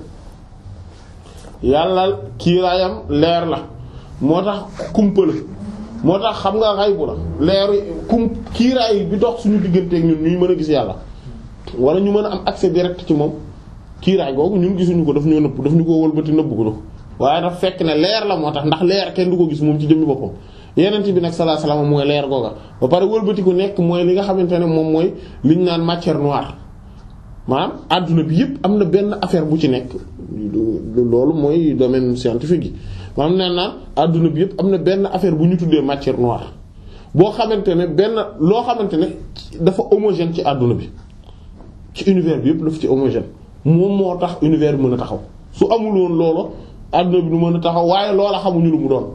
yàlla kiiraayam leer la moo tax kumpa la moo tax xam nga xaybu la leer kum kiiraay bi dox suñu digganteeg ñun ñuy mën a gis yàlla wala ñu mën a am accès direct ci moom kiiraay googu ñun gisuñu ko daf ñoo nëbb daf ñu ko wëlbati nëbb ko waaye daf fekk ne leer la moo tax ndax leer kenn du ko gis moom ci jëmmi boppam Yonent bi nag sallallahu alayhi wasallam mooy leer googa ba pare wëlbati ku nekk mooy li nga xamante ne moom mooy li ñu naan matière noire maanaam adduna bi yëpp am na benn affaire bu ci nekk loolu mooy domaine scientifique yi maanaam nee naan adduna bi yëpp am na benn affaire bu ñu tuddee matière noire boo xamante ne benn loo xamante ne dafa homogène ci adduna bi ci univers bi yëpp dafa ci homogène moom moo tax univers bi mën a taxaw su amul woon loolu adduna bi du mën a taxaw waaye loola xamuñu lu mu doon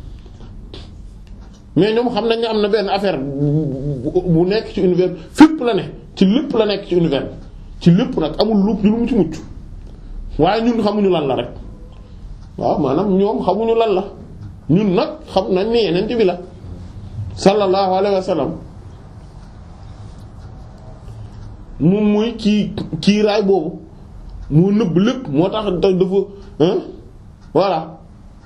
mais ñoom xam nañ ne am na benn affaire bu nekk ci univers fépp la ne ci lépp la nekk ci univers ci lépp nag amul lu lu mu ci mucc waaye ñun xamuñu lan la rek waaw maanaam ñoom xamuñu lan la ñun nag xam nañ ne Yonent bi la sallallahu alayhi wa sallam moom mooy kii kiiraay boobu moo nëbb lépp moo tax dafa hein voilà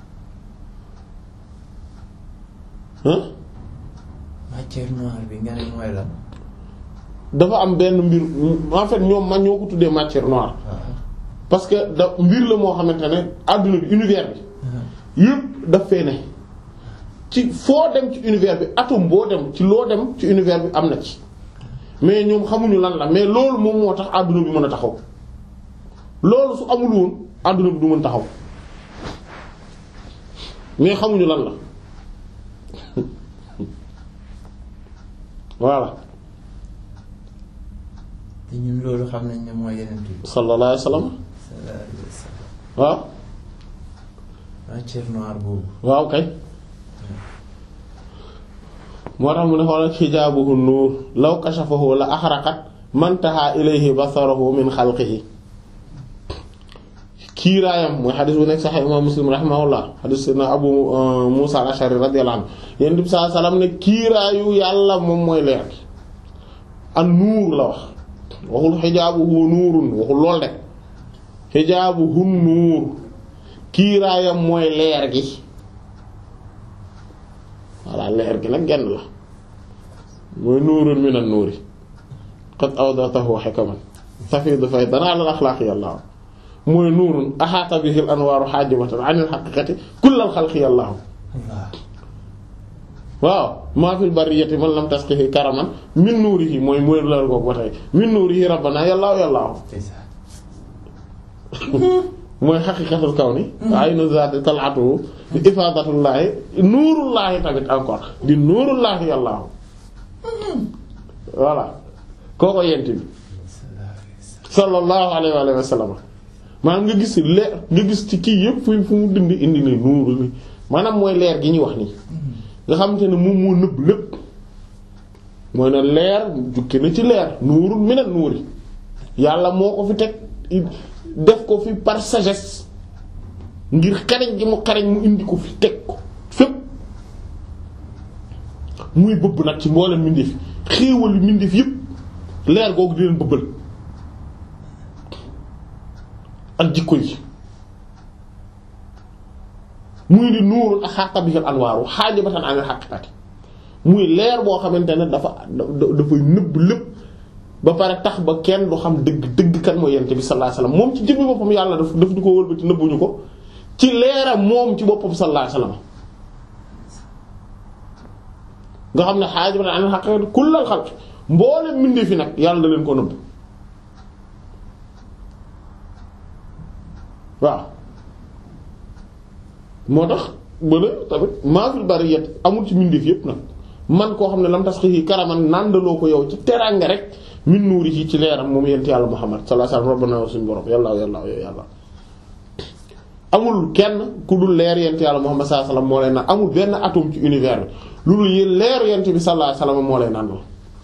hein matière noire bi nga ne mooy lan. dafa am benn mbir en fait ñoom man ñoo ko tuddee matière noire parce que da mbir la moo xamante ne adduna bi univers bi yëpp daf fee ne ci foo dem ci univers bi atome boo dem ci loo dem ci univers bi am na ci mais ñoom xamuñu lan la mais loolu moom moo tax adduna bi mën a taxaw loolu su amul woon adduna bi du mën taxaw mais xamuñu lan la voilà. te ñun loolu xam nañ ne mooy Yonent bi. sallallahu alayhi wa sallam. sallallahu alayhi wa sallam. waaw. matière noire boobu. waaw kay. moo tax mu ne xoolal xijaabuhu nuur law kashafahu la axraqat man taha ilayhi basaruhu min xalqihi kiiraayam mooy xadis bu nekk sax imam Muslim rahimahullah xadis na Abu Musa al-Ash'ari radiyallahu anhu Yonent bi sallallahu alayhi wasallam ne kiiraayu yàlla moom mooy leer gi an nuur la wax waxul xijaabuhu nuurun waxul lool de xijaabuhu nuur kiiraayam mooy leer gi voilà leer gi nag genn la mooy nuurun minan nuuri qad awdatahu hikaman safiidu faydan ala al-axlaaqi yàlla mooy nuurun ahaata bihi al-anwaaru haajibatan an al-haqiiqati kullal xalqi yàlla waaw maa fil bariyati man lam tasqihi karaman min nuurihi mooy mooy leer googu ba tey min nuurihi rabbana yàlla yàlla mooy xaqiiqatul kawni aynu zaati tal'atuhu di ifaadatullaahi nuurullaahi tamit encore di nuurullaahi yàlla voilà kooko yent bi sallallahu alayhi wa sallam maanaam nga gis leer nga gis ci kii yëpp fu fu mu dindi indi ne nuuru ni maanaam mooy leer gi ñuy wax nii nga xamante ne moom moo nëbb lépp mooy ne leer jukki na ci leer nuurul minan nuuri yàlla moo ko fi teg def ko fi par sagesse ngir xarañ gi mu xarañ mu indi ko fi teg ko fépp muy bëbb nag ci mboolem mbindeef xéewalu mbindeef yëpp leer googu di leen bëbbal ak jikko yi muy di nuurul axaaqa bihil anwaaru haajibatan anil haqiiqati muy leer boo xamante ne dafa dafay nëbb lépp ba pare tax ba kenn du xam dëgg dëgg kan mooy yonent bi sallallahu alayhi wasallam moom ci jëmmi boppam yàlla daf daf ñu ko wëlbati nëbbuñu ko ci leeram moom ci boppam sallallahu alayhi wasallam nga xam ne haajibatan anil haqiiqati kullal xalq mboolem mbindeef fi nag yàlla da leen ko nëbb waaw moo tax bële tamit maa fil bariyat amul ci mbindeef yépp nag man koo xam ne lam tas xëy karaman nàndaloo ko yow ci teraanga rek min nuuri yi ci leeram moom yent yàlla Muhammad sallallahu alayhi wasallam rabbana suñu borom yàlla yàlla yow yàlla amul kenn ku dul leer yent yàlla Muhammad sallallahu alayhi wasallam moo lay naan amul benn atome ci univers bi lu dul yéen leer yent bi sallallahu alayhi wasallam moo lay nàndal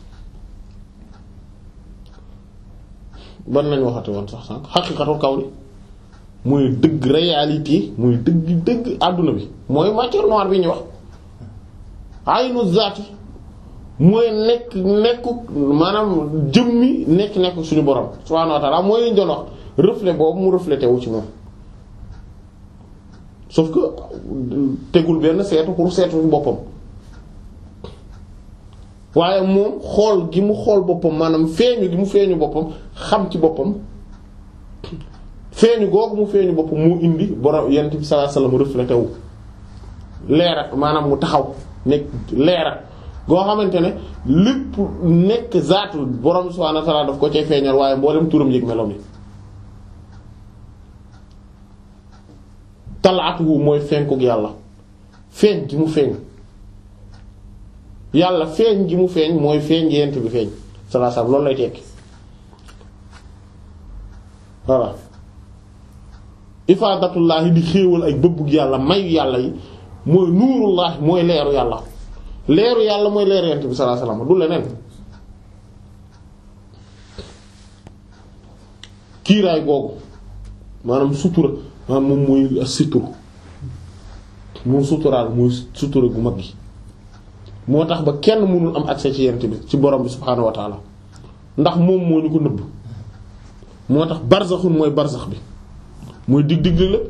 ban lañ waxati woon sax sànq xaqiiqatul kawni mooy dëgg réalité mooy dëgg dëgg àdduna bi mooy matière noire bi ñu wax aynu zaati mooy nekk nekku maanaam jëmmi nekk nekk suñu borom subhaanahu wa ta'ala mooy lañ doon wax reflet boobu mu reflété wu ci moom sauf que tegul benn seetu pour seetu boppam waaye moom xool gi mu xool boppam maanaam feeñu gi mu feeñu boppam xam ci boppam feeñu googu mu feeñu boppam moo indi borom yent bi sallallahu alayhi wasallam reflété wu leera maanaam mu taxaw nekk leera goo xamante ne lépp nekk zaatu borom subhanahu wa ta'ala daf ko cay feeñal waaye mboolem turam yëg melo mi talaatuhu mooy fenkuk yàlla feeñ gi mu feeñ yàlla feeñ gi mu feeñ mooy feeñ gi yent bi feeñ sallallahu alayhi wasallam loolu lay tekki voilà ifaadatullaahi di xéewal ay bëbbug yàlla mayu yàlla yi mooy nuurullaahi mooy leeru yàlla leeru yàlla mooy leeru yent bi sallallahu alayhi wasallam du leneen kiiraay googu maanaam sutura maanaam moom mooy sutura moom suturaal mooy sutura gu mag gi moo tax ba kenn mënul am accès ci yent bi ci borom bi subhaanahu wa ta'ala ndax moom moo ñu ko nëbb moo tax barzaxun mooy barzax bi mooy dig dig la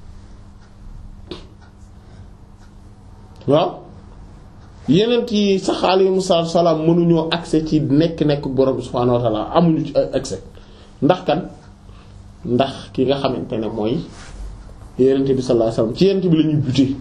waaw yeneen yi sax alayhimu salaam mënuñoo accès ci nekk-nekk borom bi subhaanahu wa ta'ala amuñu ci accès ndax kan ndax ki nga xamante ne mooy yenent bi sallallahu alayhi wasallam ci yenent bi la ñuy buté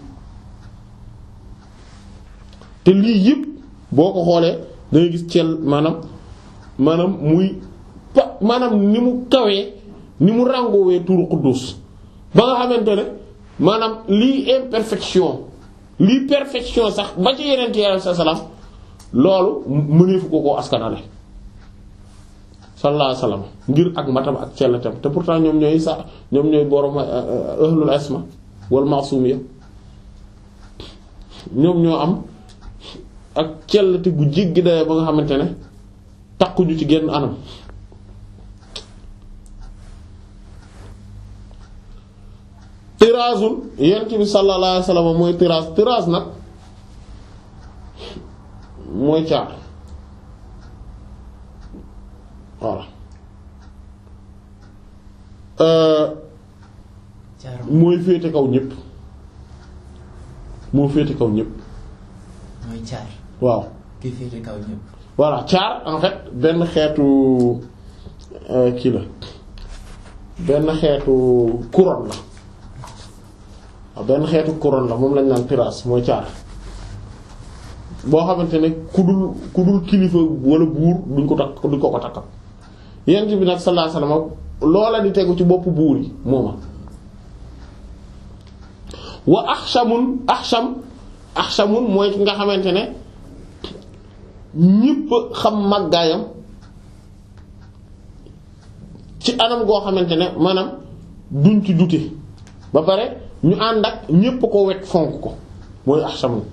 te lii yëpp boo ko xoolee da ngay gis ceel maanaam maanaam muy pa maanaam ni mu kawee ni mu ràngoowee turu Quddus ba nga xamante ne maanaam lii imperfection lii perfection sax ba ci yenent yi alayhi salaam loolu mëneefu ko koo askanale sallallahu alayhi wasallam ngir ak matam ak cellatam te pourtant ñoom ñooy sax ñoom ñooy borom ahlul isma wal ma'sumiyya ñoom ñoo am ak cellte gu jéggi dayoo ba nga xamante ne takkuñu ci genn anam. tiraazul yent bi sallallahu alayhi wasallam mooy tiraaz tiraaz nag mooy caar voilà mooy féete kaw ñépp moo féete kaw ñépp mooy caar waaw ki féete kaw ñépp voilà caar en fait benn xeetu kii la benn xeetu couronne la waaw benn xeetu couronne la moom lañ naan tiraas mooy caar boo xamante ne ku dul ku dul kilifa wala buur duñ ko takk duñ ko ko takkal yent bi nag sallallahu alayhi wasallam loola di tegu ci boppu buur yi mooma wa axshamun axsham axshamun mooy ki nga xamante ne ñépp xam màggaayam ci anam goo xamante ne maanaam duñ ci dute ba pare ñu ànd ak ñépp ko wekk fonk ko mooy axshamun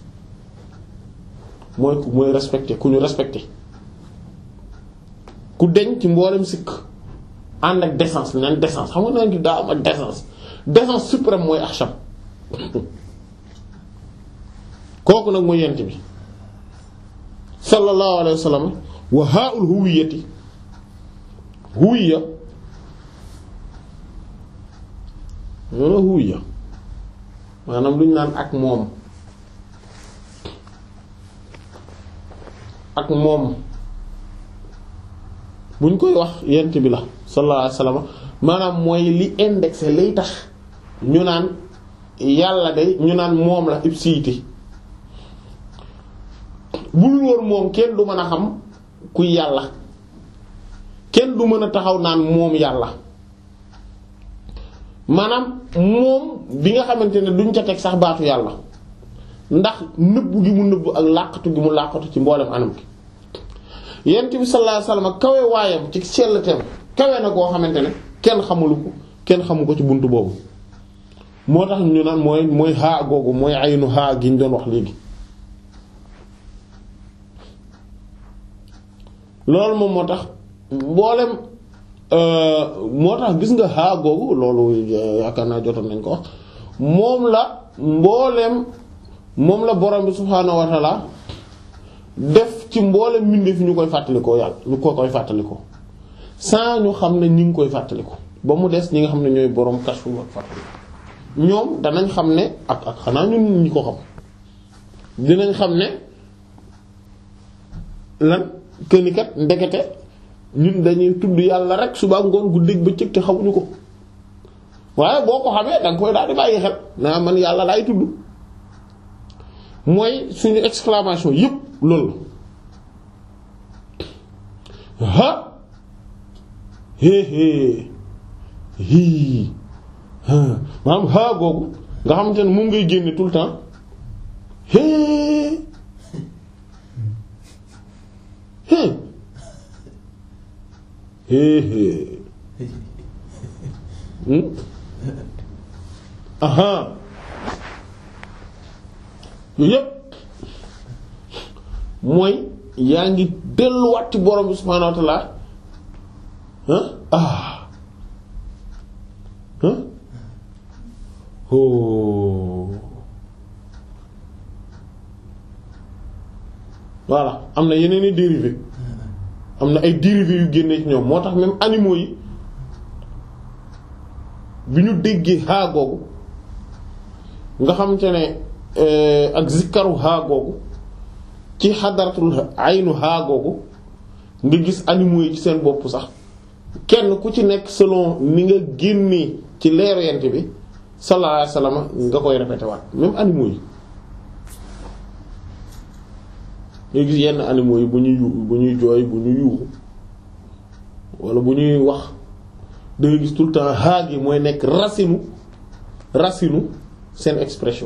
mooy mooy respecté ku ñu respecté ku deñ ci mboolem sikk ànd ak décence li naan décence xam nga naan ki daa am ak décence décence suprême mooy axsham kooku nag mooy yent bi sallallahu alayhi wa sallam wa haa'ul huwiyati huwiya loolu huwiya maanaam lu ñu naan ak moom ak moom buñ koy wax yent bi la sallallahu alayhi wa sallam maanaam mooy li indexé lay tax ñu naan yàlla de ñu naan moom la ipséité bu dul woon moom kenn du mën a xam kuy yàlla kenn du mën a taxaw naan moom yàlla maanaam moom bi nga xamante ne duñ ca teg sax baatu yàlla ndax nëbbu gi mu nëbbu ak làqatu gi mu làqatu ci mboolem anam gi yent bi sallallahu alayhi wasallam kawe waayam ci selletem kawe na koo xamante ne kenn xamulu ko kenn xamu ko ci buntu boobu moo tax ñu naan mooy mooy xaa googu mooy aynu xaa gi ñu doon wax léegi loolu moom moo tax mboolem moo tax gis nga xaa googu loolu yaakaar naa jotoon nañ ko wax moom la mboolem moom la borom bi subhaanahu wa ta'ala def ci mboolem mbindeef ñu koy fàttalikoo yàlla ñu ko koy fàttalikoo sans ñu xam ne ñi ngi koy fàttalikoo ba mu des ñi nga xam ne ñooy borom kashfu ak fàttalikoo ñoom danañ xam ne ak ak xanaa ñun ñi ko xam dinañ xam ne lan kënikat ndekete ñun dañuy tudd yàlla rek suba ngoon guddeeg bëccëg te xamuñu ko waaye boo ko xamee danga koy daal di bàyyi xel naa man yàlla laay tudd mooy suñu exclamation yépp loolu ha hé hé hii maanaam ha googu nga xamante ne moom ngay génne tout le temps hé hé hé hé hmm aha yooyu yépp mooy yaa ngi delluwaat ci borom bi subhaanahu wa ta'ala ah ah oh voilà am na yeneen i dérivés am na ay dérivés yu génnee ci ñoom moo tax même animaux yi bi ñu déggee xaa googu nga xamante ne ak zikkaru xaa googu ci xadaratul aynu xaa googu nga gis animaux yi ci seen bopp sax kenn ku ci nekk selon ni nga génnee ci leeru yent bi sallallahu alayhi wasallam nga koy répété waat même animaux yi nga gis yenn animaux yi bu ñuy yu bu ñuy jooy bu ñuy yuuxu wala bu ñuy wax da nga gis tout le temps xaa gi mooy nekk racinu racinu seen expression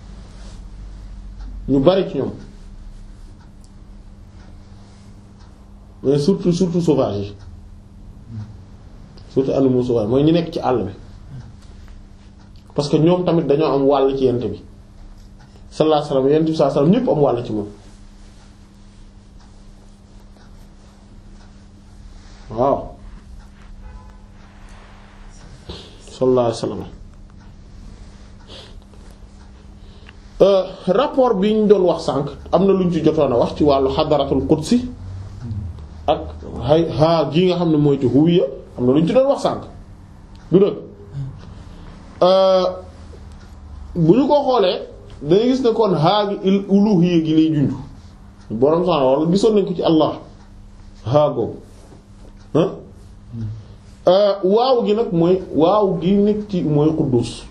ñu bari ci ñoom mais surtout surtout sauvage yi surtout animaux sauvages mooy ñu nekk ci àll bi parce que ñoom tamit dañoo am wàll ci yent bi sallallahu alayhi wasallam yent bi sallallahu alayhi wasallam ñépp am wàll ci moom waaw sallallahu alayhi wasallam euh rapport bi ñu doon wax sànq am na lu ñu ci jotoon a wax ci wàllu xadaratul qudsi ak hay ha gi nga xam ne mooy ci huwiya am na lu ñu ci doon wax sànq du dëgg euh bu ñu ko xoolee dañuy gis ne kon haa gi il uluhiyya gi lay junj borom sax wala gisoon nañ ko ci Allah haa googu ah waaw gi nag mooy waaw gi nekk ci mooy quddus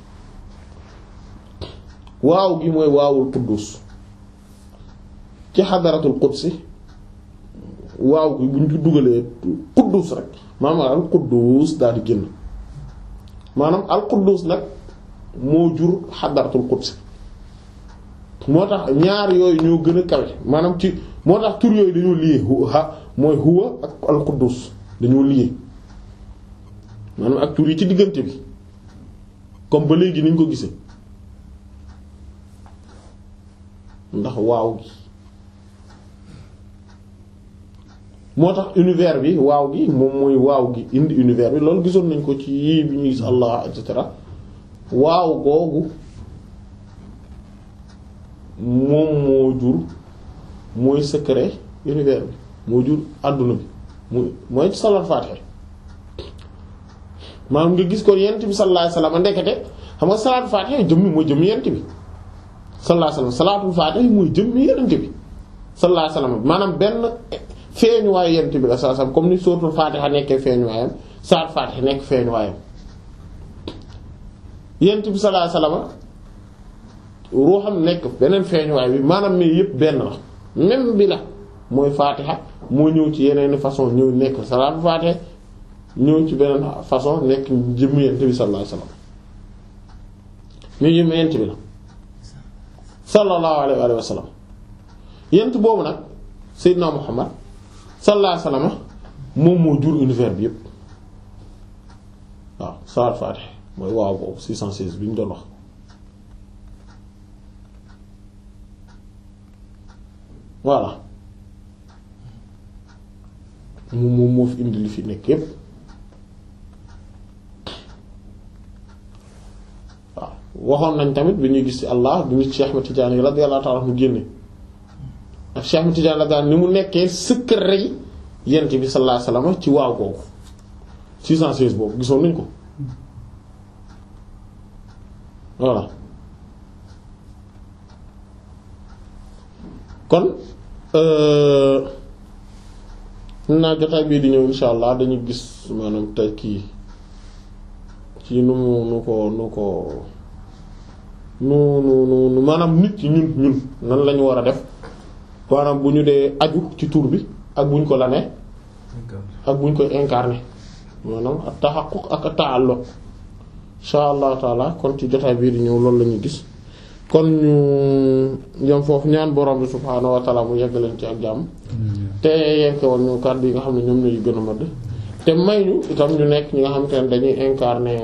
waaw gi mooy waawul quddus ci xadaratul qudsi waaw gi bu ñu ci dugalee quddus rek maanaam al quddus daal di génn maanaam al quddus nag moo jur xadaratul qudsi moo tax ñaar yooyu ñoo gën a kawe maanaam ci moo tax tur yooyu dañoo lié ha mooy huwa ak al quddus dañoo lié maanaam ak tur yi ci diggante bi comme ba léegi niñ ko gisee ndax waaw gi moo tax univers bi waaw gi moom mooy waaw gi indi univers bi loolu gisoon nañ ko ci yii bi ñuy gis Allah et cetera waaw googu moom moo jur mooy secret univers bi moo jur àdduna bi muy mooy salaat faatiha maanaam nga gis ko yent bi sallallahu alayhi wasallam ndekete xam nga salaat faatiha jëmmi mooy jëmmi yent bi sallallahu alayhi wasallam salaatul faatiha mooy jëmmi yent bi sallallahu alayhi wasallam maanaam benn feeñuwaayu yent bi la sallallahu alayhi wasallam comme ni suratul faatiha nekkee feeñuwaayam salaat faatiha nekk feeñuwaayam yent bi sallallahu alayhi wasallam ruuxam nekk beneen feeñuwaay bi maanaam mais yépp benn la même bi la mooy faatiha moo ñëw ci yeneen façon ñëw nekk salaatu faatiha ñëw ci beneen façon nekk jëmm yent bi sallallahu alayhi wasallam mais jëmm yent bi la sallallahu alayhi wa sallam yent boobu nag Seydina Muhammad sallallahu alayhi wasallam moom moo jur univers bi yépp waaw salaatu faatiha mooy waaw boobu six cent seize bi ñu doon wax voilà moom moom moo fi indi li fi nekk yépp waaw waxoon nañ tamit bi ñuy gis ci Allah bi ñu Cheikh Ahmed Tidiane radiyallahu ta'ala mu génne ak Cheikh Ahmed Tidiane radiyallahu ni mu nekkee secret yent bi sallallahu alayhi wasallam ci waaw googu six cent seize boobu gisoon nañ ko voilà kon naa jotaay bii di ñëw insha allah dañu gis maanaam tey kii ci nu mu nu ko nu ko nu nu nu maanaam nit ci ñun ñun nan lañu war a def maanaam bu ñu dee aju ci tur bi ak bu ñu ko lanee ak bu ñu koy incarner maanaam ak tahaqquq ak ak ta'alluq insha allah taala kon ci jotaay bii di ñëw loolu la ñuy gis kon ñu jëm foofu ñaan borom bi subhaanahu wa ta'ala mu yegg leen ci ak jàmm te yenke woon ñu kàddu yi nga xam ne ñoom ñooy gën a mëdd te may ñu itam ñu nekk ñi nga xamante ne dañuy incarner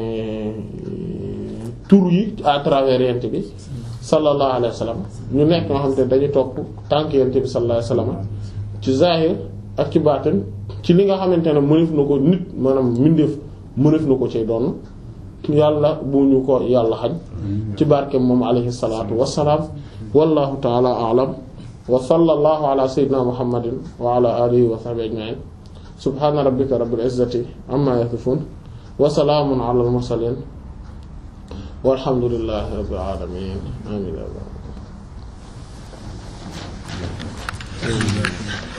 tur yi à travers yent bi sallallahu alayhi wa sallam ñu nekk ñoo xamante ne dañuy topp tànk yent bi sallallahu alayhi wa sallam ci zahir ak ci baatin ci li nga xamante ne mënef na ko nit maanaam mbindeef mënef na ko ci doon yàlla bu ñu ko yàlla xaj ci barke moom alayhi salaatu wassalaam wallahu ta'ala a'lam wa sallallahu ala sayyidina muhammadin wa ala alihi wa sahbihi ajma'in subhana rabbika rabbil izzati amma yasifun wa salaamun ala al mursalin walhamdulillahi rabbil alamin amin.